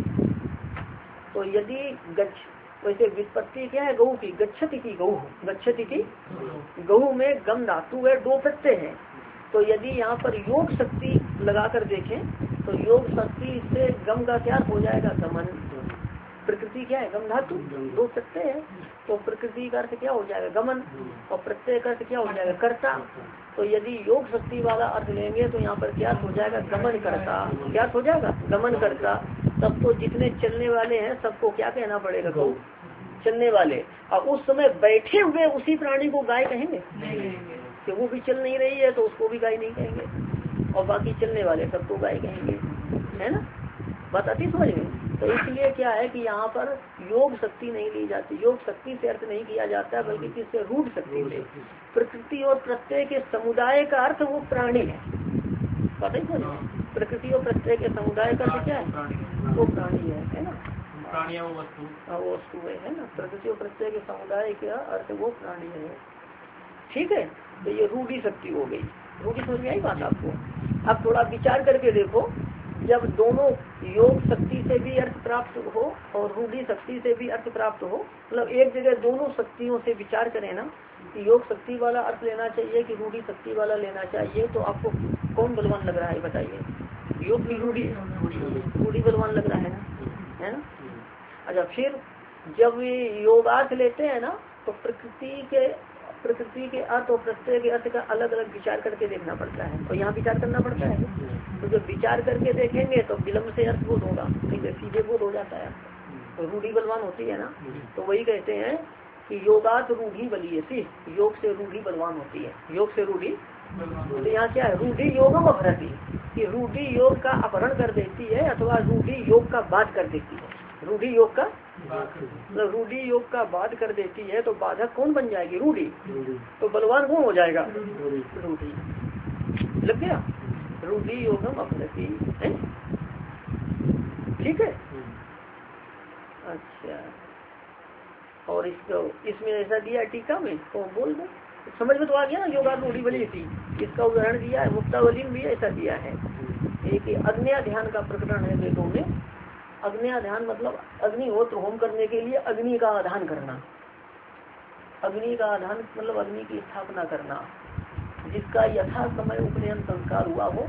तो यदि गच्छ, वैसे वित्पत्ति क्या है गहू की? गच्छति की गहू, गच्छति की गहू में गम धातु है, दो प्रत्यय है। तो यदि यहाँ पर योग शक्ति लगाकर देखें तो योग शक्ति से गम का क्या हो जाएगा? गमन। प्रकृति क्या है? गम धातु, दो प्रत्यय है। तो प्रकृति का अर्थ क्या हो जाएगा? गमन। और प्रत्यय का अर्थ क्या हो जाएगा? कर्ता। तो यदि योग शक्ति वाला अर्थ लेंगे तो यहाँ पर क्या हो जाएगा? गमन करता। क्या हो जाएगा? गमन करता। तब तो जितने चलने वाले हैं सबको क्या कहना पड़ेगा? गौ। चलने वाले। और उस समय बैठे हुए उसी प्राणी को गाय कहेंगे? कि वो भी चल नहीं रही है तो उसको भी गाय नहीं कहेंगे, और बाकी चलने वाले सबको गाय कहेंगे, है ना। बात आती समझ में। तो इसलिए क्या है कि यहाँ पर योग शक्ति नहीं ली जाती, योग शक्ति से अर्थ नहीं किया जाता, बल्कि किससे? रूढ़ शक्ति से। प्रकृति और प्रत्यय के समुदाय का अर्थ वो प्राणी है। पता ही समझ में। प्रकृति और प्रत्यय के समुदाय का अर्थ क्या है? वो प्राणी है ना। वो वस्तु है ना। प्रकृति और प्रत्यय के समुदाय का अर्थ वो प्राणी है। ठीक है। तो ये रूढ़ी शक्ति हो गई। रूढ़ी समझ में आई बात आपको? अब थोड़ा विचार करके देखो, जब दोनों योग शक्ति से भी अर्थ प्राप्त हो और रूढ़ी शक्ति से भी अर्थ प्राप्त हो, मतलब एक जगह दोनों शक्तियों से विचार करें ना कि योग शक्ति वाला अर्थ लेना चाहिए कि रूढ़ी शक्ति वाला लेना चाहिए, तो आपको कौन बलवान लग रहा है बताइए? योग की रूढ़ी बलवान लग रहा है ना, है ना। अच्छा, फिर जब ये योगार्थ लेते हैं ना तो प्रकृति के अर्थ और प्रत्यय के अर्थ का अलग अलग विचार करके देखना पड़ता है, और यहाँ विचार करना पड़ता है। तो जब विचार करके देखेंगे तो विलम्ब से अर्थ बोध होगा, ठीक है, सीधे बोध हो जाता है। तो रूढ़ी बलवान होती है ना, तो वही कहते हैं कि योगात रूढ़ी बलियसी, योग से रूढ़ी बलवान होती है। योग से रूढ़ी, तो यहाँ क्या है? रूढ़ी योगम अपहरती, कि रूढ़ी योग का अपहरण कर देती है अथवा रूढ़ी योग का बाध कर देती है। रूढ़ी योग का मतलब रूढ़ी योग का बाध कर देती है, तो बाधक कौन बन जाएगी? रूढ़ी। तो बलवान कौन हो जाएगा? रूढ़ी। लग गया? रूढ़ी योगम अपहरती है, ठीक है। अच्छा, और इसमें ऐसा दिया टीका में, तो बोल दो, समझ में तो आ गया ना। योगा रूढ़ी बली थी, इसका उदाहरण दिया है। मुक्तावली में भी ऐसा दिया है। एक अग्न्या ध्यान का प्रकरण है वेदों में। अग्न्या ध्यान मतलब अग्निहोत्र होम करने के लिए अग्नि का आधान करना। अग्नि का आधान मतलब अग्नि की स्थापना करना, जिसका यथा समय उपनयन संस्कार हुआ हो,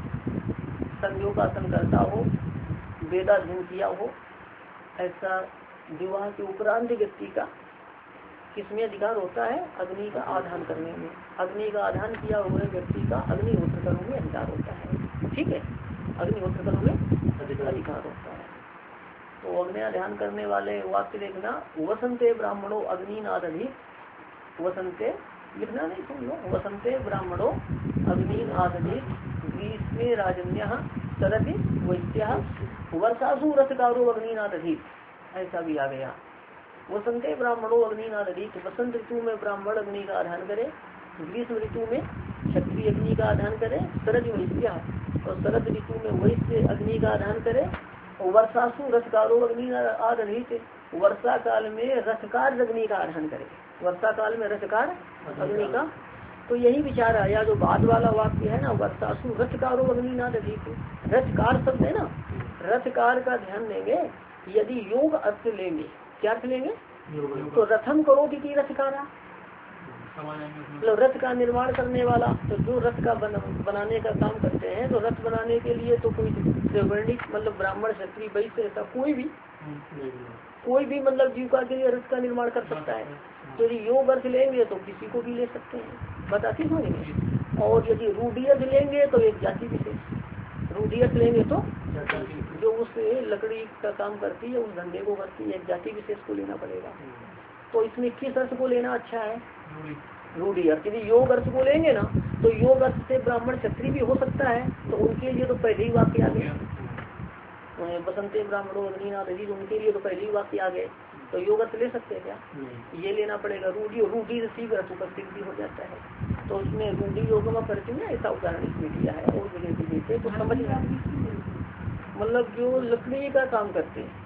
संयोगासन करता हो, वेदाध्ययन किया हो, ऐसा विवाह के उपरांत व्यक्ति का किसमें अधिकार होता है? अग्नि का आधान करने में। अग्नि का आधान किया हुआ व्यक्ति का अग्निहोत्र कर्म में अधिकार होता है, ठीक है। अग्निहोत्र कर्म में अधिकार होता है। तो अग्नि ध्यान करने वाले वाक्य देखना, वसंते ब्राह्मणों अग्निनादधि, वसंते लिखना नहीं, सुन लो, वसंते ब्राह्मणों अग्निनादधि, ग्रीष्मे राजन्य शरदि वैश्य वर्षासु रथकारो अग्निनादधि, ऐसा भी आ गया। वसंते ब्राह्मणों अग्निनादधि, वसंत ऋतु में ब्राह्मण अग्नि का आधान करे, ग्रीष्म ऋतु में क्षत्रिय अग्नि का आधान करे, शरद वैश्य और शरद ऋतु में वैश्य अग्नि का आधान करे, और वर्षासु रथकारो अग्नि आदधित, वर्षा काल में रथकार अग्नि का आधान करे। वर्षा काल में रथकार अग्नि का, तो यही विचार आया जो बाद वाला वाक्य है ना, वर्षासु रथकारो अग्नि आदधित। रथकार शब्द है ना, रथकार का ध्यान देंगे यदि योग अर्थ लेंगे, क्या अर्थ लेंगे? तो रथम करो की रथकारा, मतलब रथ का निर्माण करने वाला। तो जो रथ का बनाने का काम करते हैं, तो रथ बनाने के लिए तो कोई वर्णिक मतलब ब्राह्मण क्षत्रिय वैश्य ऐसा कोई भी मतलब जीविका के लिए रथ का निर्माण कर सकता है। तो यदि योग अर्थ लेंगे तो किसी को भी ले सकते हैं, बताती समझेंगे। और यदि रूढ़ी अर्थ लेंगे तो एक जाति विशेष, रूढ़ी अर्थ लेंगे तो जो उस लकड़ी का काम करती है, उस धंधे को करती है, एक जाति विशेष को लेना पड़ेगा। तो इसमें किस अर्थ को लेना अच्छा है? रूढ़ी अर्थ। यदि योग अर्थ को लेंगे ना, तो योग अर्थ से ब्राह्मण क्षत्रिय भी हो सकता है, तो उनके लिए तो पहले ही वाक्य आ गए, बसंते ब्राह्मणों अग्निनाथ आदि, उनके लिए तो पहले ही वाक्य आ गए। तो योग अर्थ ले सकते हैं क्या? ये लेना पड़ेगा। रूढ़ी से सीख अर्थ उपस्थित भी हो जाता है। तो उसमें रूढ़ी योग में करती है, ऐसा उदाहरण इसमें दिया है और जगह भी देते तो समझ मतलब जो लकड़ी का काम करते हैं,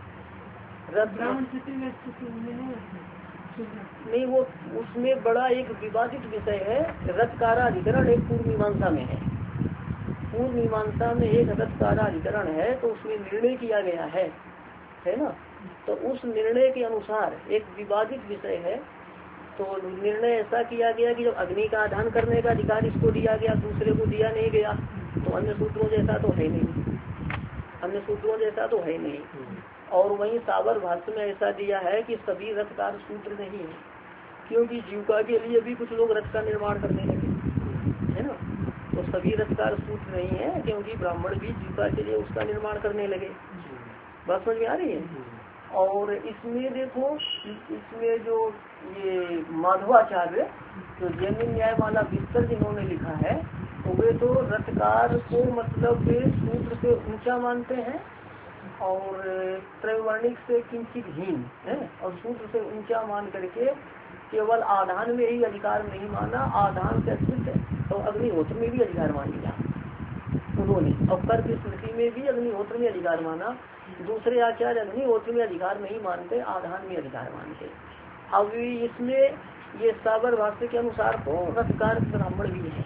नहीं वो उसमें बड़ा एक विवादित विषय है। रथकारा अधिकरण एक पूर्व मीमांसा में है, पूर्व मीमांसा में एक रथकारा अधिकरण है, तो उसमें निर्णय किया गया है ना। तो उस निर्णय के अनुसार एक विवादित विषय है। तो निर्णय ऐसा किया गया कि जब अग्नि का आधान करने का अधिकार इसको दिया गया, दूसरे को दिया नहीं गया, तो अन्य सूत्रों जैसा तो है नहीं, अन्य सूत्रों जैसा तो है नहीं। और वहीं सावर भाष्य में ऐसा दिया है कि सभी रथकार सूत्र नहीं है, क्योंकि जीविका के लिए भी कुछ लोग रथ का निर्माण करने लगे, है ना। तो सभी रथकार सूत्र नहीं है, क्योंकि ब्राह्मण भी जीविका के लिए उसका निर्माण करने लगे। बात समझ में आ रही है। और इसमें देखो, इसमें जो ये माधवाचार्य जो जैमिन न्यायमाला विस्तर जिन्होंने लिखा है, तो वे तो रथकार को मतलब सूत्र से ऊंचा मानते हैं और त्रैवर्णिक से किंचित हीन है, और सूत्र से ऊंचा मान करके केवल आधान में ही अधिकार नहीं माना, आधान से अतिरिक्त तो अग्निहोत्र में भी अधिकार मान लिया उन्होंने, और कर्क स्मृति में भी अग्निहोत्र में अधिकार माना। दूसरे आचार्य अग्निहोत्र में अधिकार नहीं मानते, आधान में अधिकार मानते। अब इसमें ये साबर भाष्य के अनुसार तो रथकार ब्राह्मण भी है,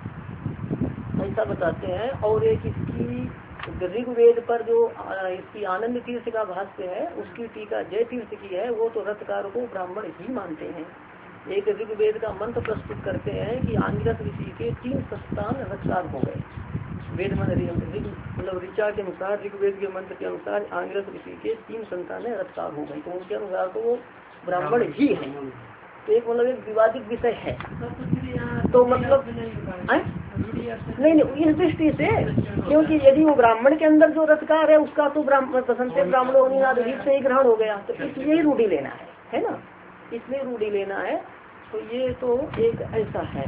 ऐसा बताते हैं। और एक इसकी ऋग्वेद पर जो इसकी आनंद तीर्थ का भाष्य है, उसकी टीका जय तीर्थ की है, वो तो रथकार को ब्राह्मण ही मानते हैं। एक ऋग्वेद का मंत्र प्रस्तुत करते हैं कि आंगिरस ऋषि के 3 संतान रथकार हो गए। वेद मतलब ऋचा के अनुसार, ऋग्वेद के मंत्र के अनुसार आंगिरस ऋषि के 3 संतानें रथकार हो गई, तो उनके अनुसार तो वो ब्राह्मण ही है। तो एक मतलब एक विवादित विषय है। तो मतलब नहीं इस दृष्टि से, क्योंकि यदि वो ब्राह्मण के अंदर जो रथकार है उसका तो बसंते ब्राह्मणों से ही ग्रहण हो गया, तो इसलिए ही रूढ़ी लेना है ना, इसलिए रूढ़ी लेना है। तो ये तो एक ऐसा है।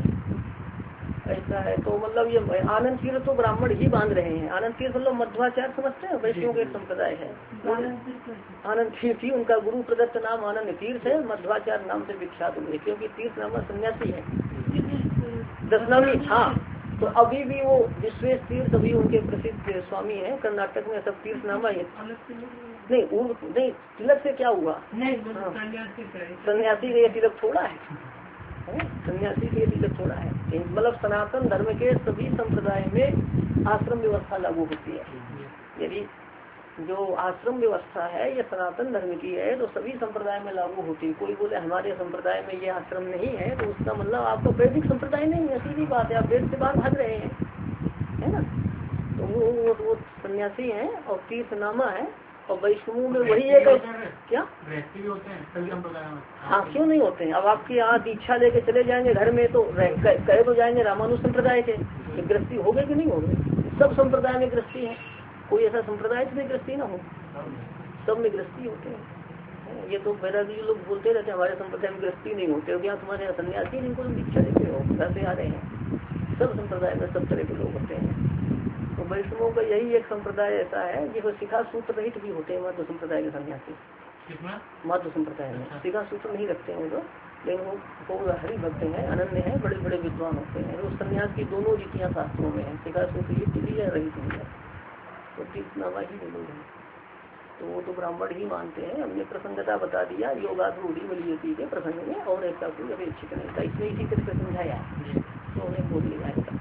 तो मतलब ये आनंद तीर्थ तो ब्राह्मण ही बांध रहे हैं। आनंद तीर्थ मतलब मध्वाचार्य समझते हैं, वैष्णव के संप्रदाय है। आनंद तीर्थ ही उनका गुरु प्रदत्त नाम आनंद तीर्थ है, मध्वाचार्य नाम से विख्यात हुए, क्योंकि तीर्थ नाम सन्यासी है, दशनामी। हाँ, तो अभी भी वो विश्वेश तीर्थ अभी उनके प्रसिद्ध स्वामी है, कर्नाटक में सब तीर्थ नामा है। नहीं तिलक से क्या हुआ, सन्यासी के तिलक थोड़ा है, सन्यासी के तिलक थोड़ा है। मतलब सनातन धर्म के सभी संप्रदाय में आश्रम व्यवस्था लागू होती है। यदि जो आश्रम व्यवस्था है ये सनातन धर्म की है, तो सभी संप्रदाय में लागू होती है। कोई बोले हमारे संप्रदाय में ये आश्रम नहीं है, तो उसका मतलब आपका वैदिक संप्रदाय नहीं है, सीधी बात है, आप वेद से बाहर भाग रहे हैं, है ना। तो वो सन्यासी है और तीर्थनामा है। और वैष्णव में वही एक क्या होते हैं सभी संप्रदाय में। हाँ, क्यों नहीं होते हैं। अब आपके यहाँ दीक्षा लेके चले जाएंगे घर में, तो कहे तो जाएंगे रामानुज संप्रदाय के, गृहस्थी हो गए कि नहीं हो गए। सब संप्रदाय में गृहस्थी है, कोई ऐसा संप्रदाय जिसमें गृहस्थी ना हो, सब में गृहस्थी होते हैं। ये तो वैरागी लोग बोलते रहते हैं हमारे संप्रदाय में गृहस्थी नहीं होते, क्या तुम्हारे यहाँ सन्यासी जिनको तुम दीक्षा देते हो, घर से आ रहे हैं। सब संप्रदाय में सब तरह के लोग होते हैं। तो वैष्णवों का यही एक संप्रदाय ऐसा है, जो शिखा सूत्र रहित भी होते हैं मध्य संप्रदाय के सन्यासी। मध्य संप्रदाय में शिखा सूत्र नहीं रखते हैं वो, लेकिन वो हरि भक्त हैं, अनन्य हैं, बड़े बड़े विद्वान होते हैं। वो सन्यास की दोनों रीतियाँ शास्त्रों में है, शिखा सूत्र युक्त भी है, रहित भी है, तो तीर्थनामा ही लोग हैं। तो वो तो ब्राह्मण ही मानते हैं। हमने प्रसंगता बता दिया योगारूढ़ी बलियती के प्रसंग में, और ऐसा कोई अपेक्षित नहीं था, इसमें इसी तरह से समझाया, तो उन्हें बोल लिया ऐसा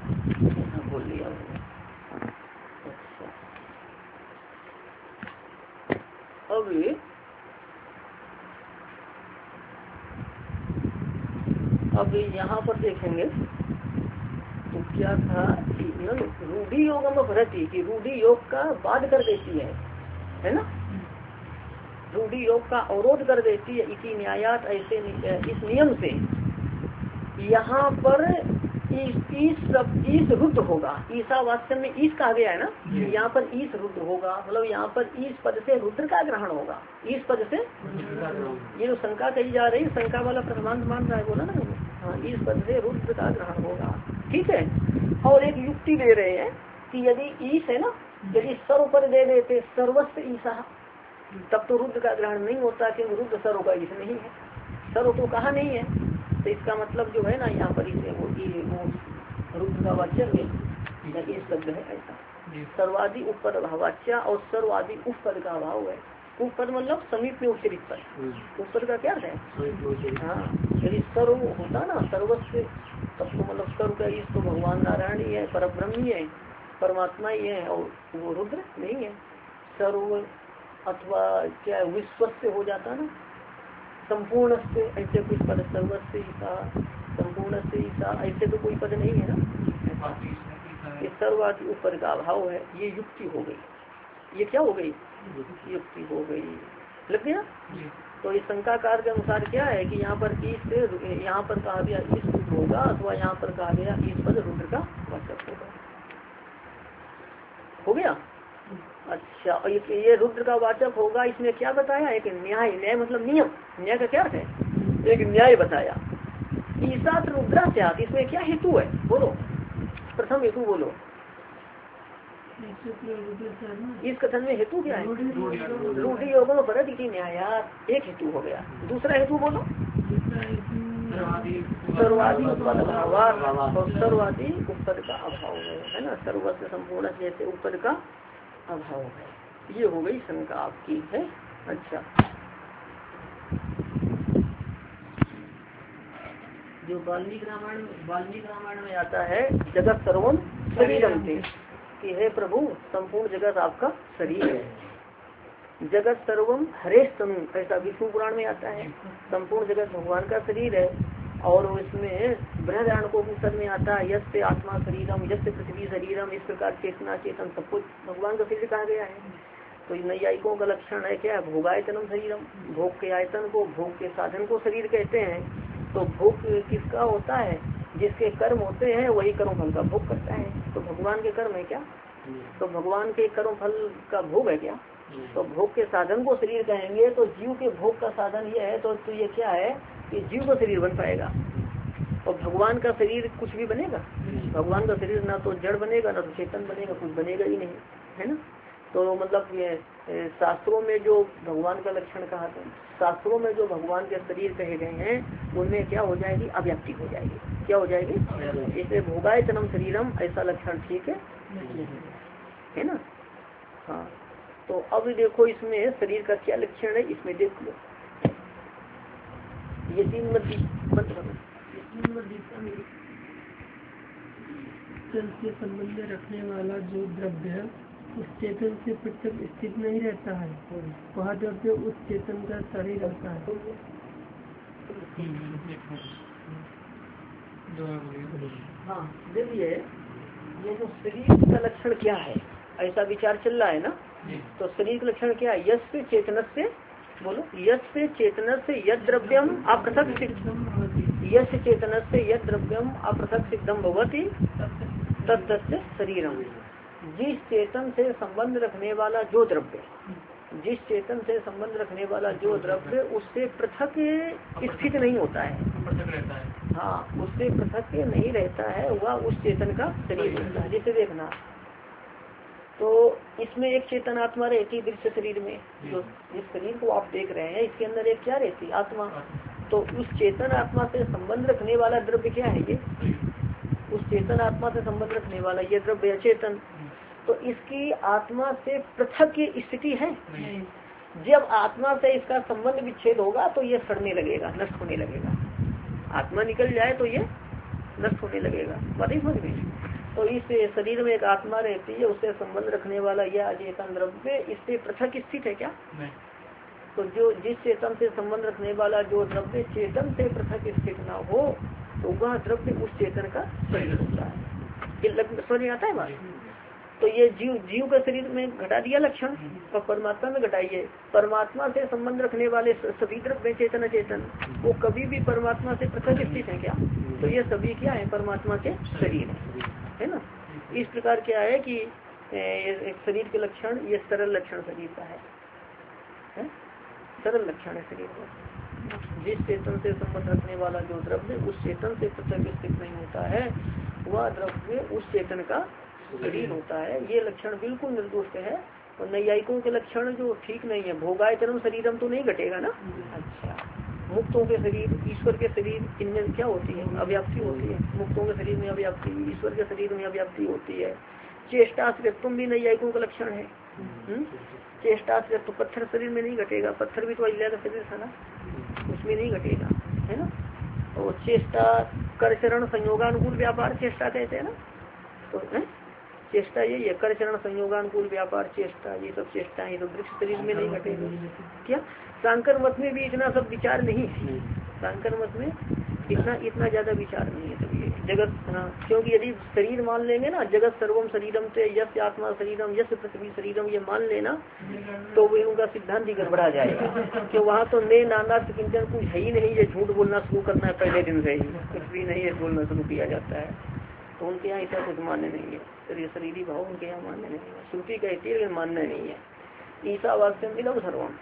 बोल लिया उन्होंने। अच्छा, अब यहाँ पर देखेंगे तो क्या था कि रूढ़ी योगम भरती कि रूढ़ी योग का बाध कर देती है ना, रूढ़ी योग का अवरोध कर देती है। इसी न्यायात ऐसे इस नियम से यहाँ पर ईस रुद्ध होगा। ईसा वास्तव में ईस कहा गया है ना, यहाँ पर ईस रुद्ध होगा, मतलब यहाँ पर ईस पद से रुद्र का ग्रहण होगा। ईस पद से ये जो शंका कही जा रही, शंका वाला प्रमाण मान रहा है, बोला ना। हाँ, ईस पद से रुद्र का ग्रहण होगा, ठीक है। और एक युक्ति दे रहे हैं कि यदि ईस है ना, यदि सर्व पद दे देते सर्वस्व ईसा, तब तो रुद्र का ग्रहण नहीं होता, क्योंकि रुद्र सर्व का ईस नहीं है, सर्व तो कहा नहीं है। तो इसका मतलब जो है ना, यहाँ पर इसे वो रुद्र का वाच्य इस शब्द है ऐसा। सर्वादि उपपद भावाच्या और सर्वादि उपपद का अभाव है। उपपद मतलब समीप में उच्चरित पद। उपपद का क्या है? हाँ, यदि सर्व होता ना सर्वस्व, तब तो मतलब सर्व का ईश तो भगवान नारायण ही है, परब्रह्म ही है, परमात्मा ही है, और वो रुद्र नहीं है। सर्व अथवा क्या विश्वस्य हो जाता ना, संपूर्ण से ऐसे कुछ पद, सर्वस्व ईसा, संपूर्ण से ईसा, ऐसे तो कोई पद नहीं है ना। ये सर्वादि ऊपर का अभाव है, ये युक्ति हो गई। ये क्या हो गई? युक्ति हो गई, लग गया। तो इस शंकाकार के अनुसार क्या है कि यहाँ पर ईस से यहाँ पर कहा गया ईस रुद्र होगा, अथवा यहाँ पर कहा गया ईस पद रुद्र का वाचक होगा। हो गया। अच्छा, और ये रुद्र का वाचक होगा, इसमें क्या बताया? एक न्याय, न्याय मतलब नियम, न्याय का क्या है? एक न्याय बताया। ईसा रुद्रा से आती, इसमें क्या हेतु है? बोलो, प्रथम हेतु बोलो। इस कथन में हेतु क्या है? रूढ़ी योगम भरत इति न्यायात, एक हेतु हो गया। दूसरा हेतु बोलो, सर्वादि उपपद अभाव, और सर्वादि उपपद का अभाव है ना, सर्वस्व संपूर्ण जैसे उपपद का अभाव है। ये हो गई शंका आपकी है। अच्छा, जो वाल्मीकि रामायण में आता है, जगत सर्वम शरीरम थे, कि हे प्रभु संपूर्ण जगत आपका शरीर है। जगत सर्वम हरेश तनु, ऐसा विष्णु पुराण में आता है, संपूर्ण जगत भगवान का शरीर है। और इसमें बृहदारण्यक को उपनिषद में आता है, यस्य आत्मा शरीरम, यस्य पृथ्वी शरीरम, इस प्रकार चेतना चेतन सब कुछ भगवान का शरीर कहा गया है। तो नैयायिकों का लक्षण है क्या? भोगायतनम शरीरम, भोग के आयतन को, भोग के साधन को शरीर कहते हैं। तो भोग किसका होता है? जिसके कर्म होते हैं वही कर्म फल का भोग करता है। तो भगवान के कर्म है क्या? तो भगवान के कर्म फल का भोग है क्या? तो भोग के साधन को शरीर कहेंगे, तो जीव के भोग का साधन ये है, तो ये क्या है कि जीव का शरीर बन पाएगा। और भगवान का शरीर कुछ भी बनेगा? भगवान का शरीर ना तो जड़ बनेगा, ना तो चेतन बनेगा, कुछ बनेगा ही नहीं, है ना। तो मतलब ये शास्त्रों में जो भगवान का लक्षण कहा था, शास्त्रों में जो भगवान के शरीर कहे गए हैं, उनमें क्या हो जाएगी? अव्याप्ति हो जाएगी। क्या हो जाएगी? इसलिए भोगायतनम शरीरम ऐसा लक्षण ठीक है ना। हाँ, तो अब देखो इसमें शरीर का क्या लक्षण है, इसमें देख लो। ये तीन से संबंध रखने वाला जो द्रव्य है उस चेतन से पृथक स्थित नहीं रहता है, वह द्रव्य उस चेतन का शरीर रहता है। हाँ, देखिए ये जो शरीर का लक्षण क्या है, ऐसा विचार चल रहा है ना। तो शरीर का लक्षण क्या है? यस्य चेतनस्य, बोलो, यस्य चेतनस्य यद द्रव्यम अपृथक सिद्धम, यस्य चेतनस्य यद द्रव्यम अपृथक सिद्धम भवति तस्य शरीरम। जिस चेतन से संबंध रखने वाला जो द्रव्य, जिस चेतन से संबंध रखने वाला जो द्रव्य उससे पृथक स्थित नहीं होता है, पृथक रहता है। हाँ, उससे पृथक नहीं रहता है, वह उस चेतन का शरीर होता है। जैसे देखना, तो इसमें एक चेतन आत्मा रहती है दृश्य शरीर में, जो जिस शरीर को आप देख रहे हैं इसके अंदर एक क्या रहती है? आत्मा। तो उस चेतन आत्मा से संबंध रखने वाला द्रव्य क्या है? ये उस चेतन आत्मा से संबंध रखने वाला ये द्रव्य चेतन। तो इसकी आत्मा से पृथक की स्थिति है। जब आत्मा से इसका संबंध विच्छेद होगा तो ये सड़ने लगेगा, नष्ट होने लगेगा। आत्मा निकल जाए तो ये नष्ट होने लगेगा, बात ही समझ में। तो इस शरीर में एक आत्मा रहती है, उससे संबंध रखने वाला यह अचेतन द्रव्य इससे पृथक स्थित है क्या? तो जो जिस चेतन से संबंध रखने वाला जो द्रव्य चेतन से पृथक स्थित ना हो तो वह द्रव्य उस चेतन का शरीर होता है। ये समझ आता है बात। तो ये जीव का शरीर में घटा दिया लक्षण और परमात्मा में घटाइए। परमात्मा से संबंध रखने वाले सभी द्रव्य चेतन अचेतन वो कभी भी परमात्मा से पृथक स्थित है क्या? तो ये सभी क्या है? परमात्मा के शरीर है ना। इस प्रकार क्या है कि एक शरीर के लक्षण ये सरल लक्षण शरीर का है? सरल लक्षण है शरीर का। जिस चेतन से संबंध रखने वाला जो द्रव्य उस चेतन से पृथक स्थित नहीं होता है वह द्रव्य उस चेतन का शरीर होता है। ये लक्षण बिल्कुल निर्दोष है। और नैयायिकों के लक्षण जो ठीक नहीं है, भोगायतनम शरीरम तो नहीं घटेगा ना। अच्छा, मुक्तों के शरीर ईश्वर के शरीर इनमें क्या होती है? अव्याप्ति होती है। मुक्तों के शरीर में अव्याप्ति, ईश्वर के शरीर में अव्याप्ति होती है। चेष्टाश्रयत्व भी नैयायिकों का लक्षण है। चेष्टाश्रयत्व पत्थर शरीर में नहीं घटेगा। पत्थर भी तो अहिल्या का शरीर था ना, उसमें नहीं घटेगा, है ना। और चेष्टा करचरण संयोगानुकूल व्यापार चेष्टा कहते हैं ना। तो चेष्टा यही है, करचरण संयोगानुकूल व्यापार चेष्टा, ये सब चेष्टा है। तो वृक्ष शरीर में नहीं घटेगा क्या? शांकर मत में भी इतना सब विचार नहीं है। शांकर मत में इतना ज्यादा विचार नहीं है। तब ये जगत, हाँ, क्योंकि यदि शरीर मान लेंगे ना, जगत सर्वम शरीरम ते यस्य आत्मा शरीरम यस्य पृथ्वी शरीरम, ये मान लेना तो वो उनका सिद्धांत ही गड़बड़ा जाएगा। कि वहाँ तो ने नानार्थ किंचन कुछ है ही नहीं, ये झूठ बोलना शुरू करना है पहले दिन से ही, कुछ भी नहीं है बोलना शुरू किया जाता है। तो उनके यहाँ ऐसा कुछ मान्य नहीं है। शरीरी भाव उनके यहाँ मान्य नहीं है। श्रुति कहती है लेकिन मान्य नहीं है। ईसा वास्तव मिलम सर्वम,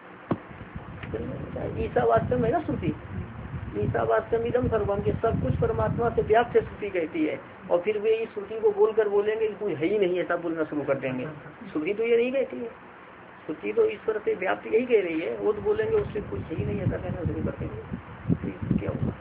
ईसा वास्तव है ना श्रुति। ईसा वास्तव इदम सर्वम के सब कुछ परमात्मा से व्याप्त श्रुति कहती है। और फिर वे इस श्रुति को बोलकर बोलेंगे कि कुछ है ही नहीं, ऐसा बोलना शुरू कर देंगे। श्रुति तो ये नहीं कहती है। श्रुति तो ईश्वर से व्याप्त यही कह रही है। वो तो बोलेंगे उससे कुछ है ही नहीं, ऐसा कहना शुरू कर देंगे। क्या हुआ?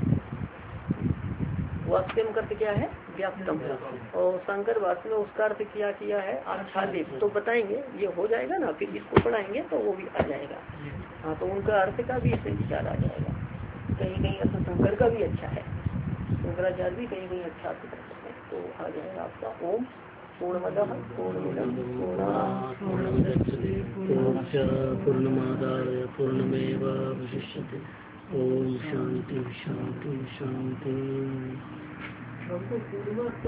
वास्तव करते क्या है? व्याप्तम। और शंकर भाष्य में उसका अर्थ क्या किया है? आच्छादित। तो बताएंगे, ये हो जाएगा ना, फिर इसको पढ़ाएंगे तो वो भी आ जाएगा। हाँ, तो उनका अर्थ का भी इसमें विचार आ जाएगा। कहीं कहीं अर्थ शंकर का भी अच्छा है, शंकराचार्य भी कहीं कहीं अच्छा अर्थ करते हैं। तो आ जाएगा आपका ओम पूर्णमदः पूर्णमिदं पूर्णमादाय पूर्णमेवावशिष्यते। ओम शांति शांति शांति।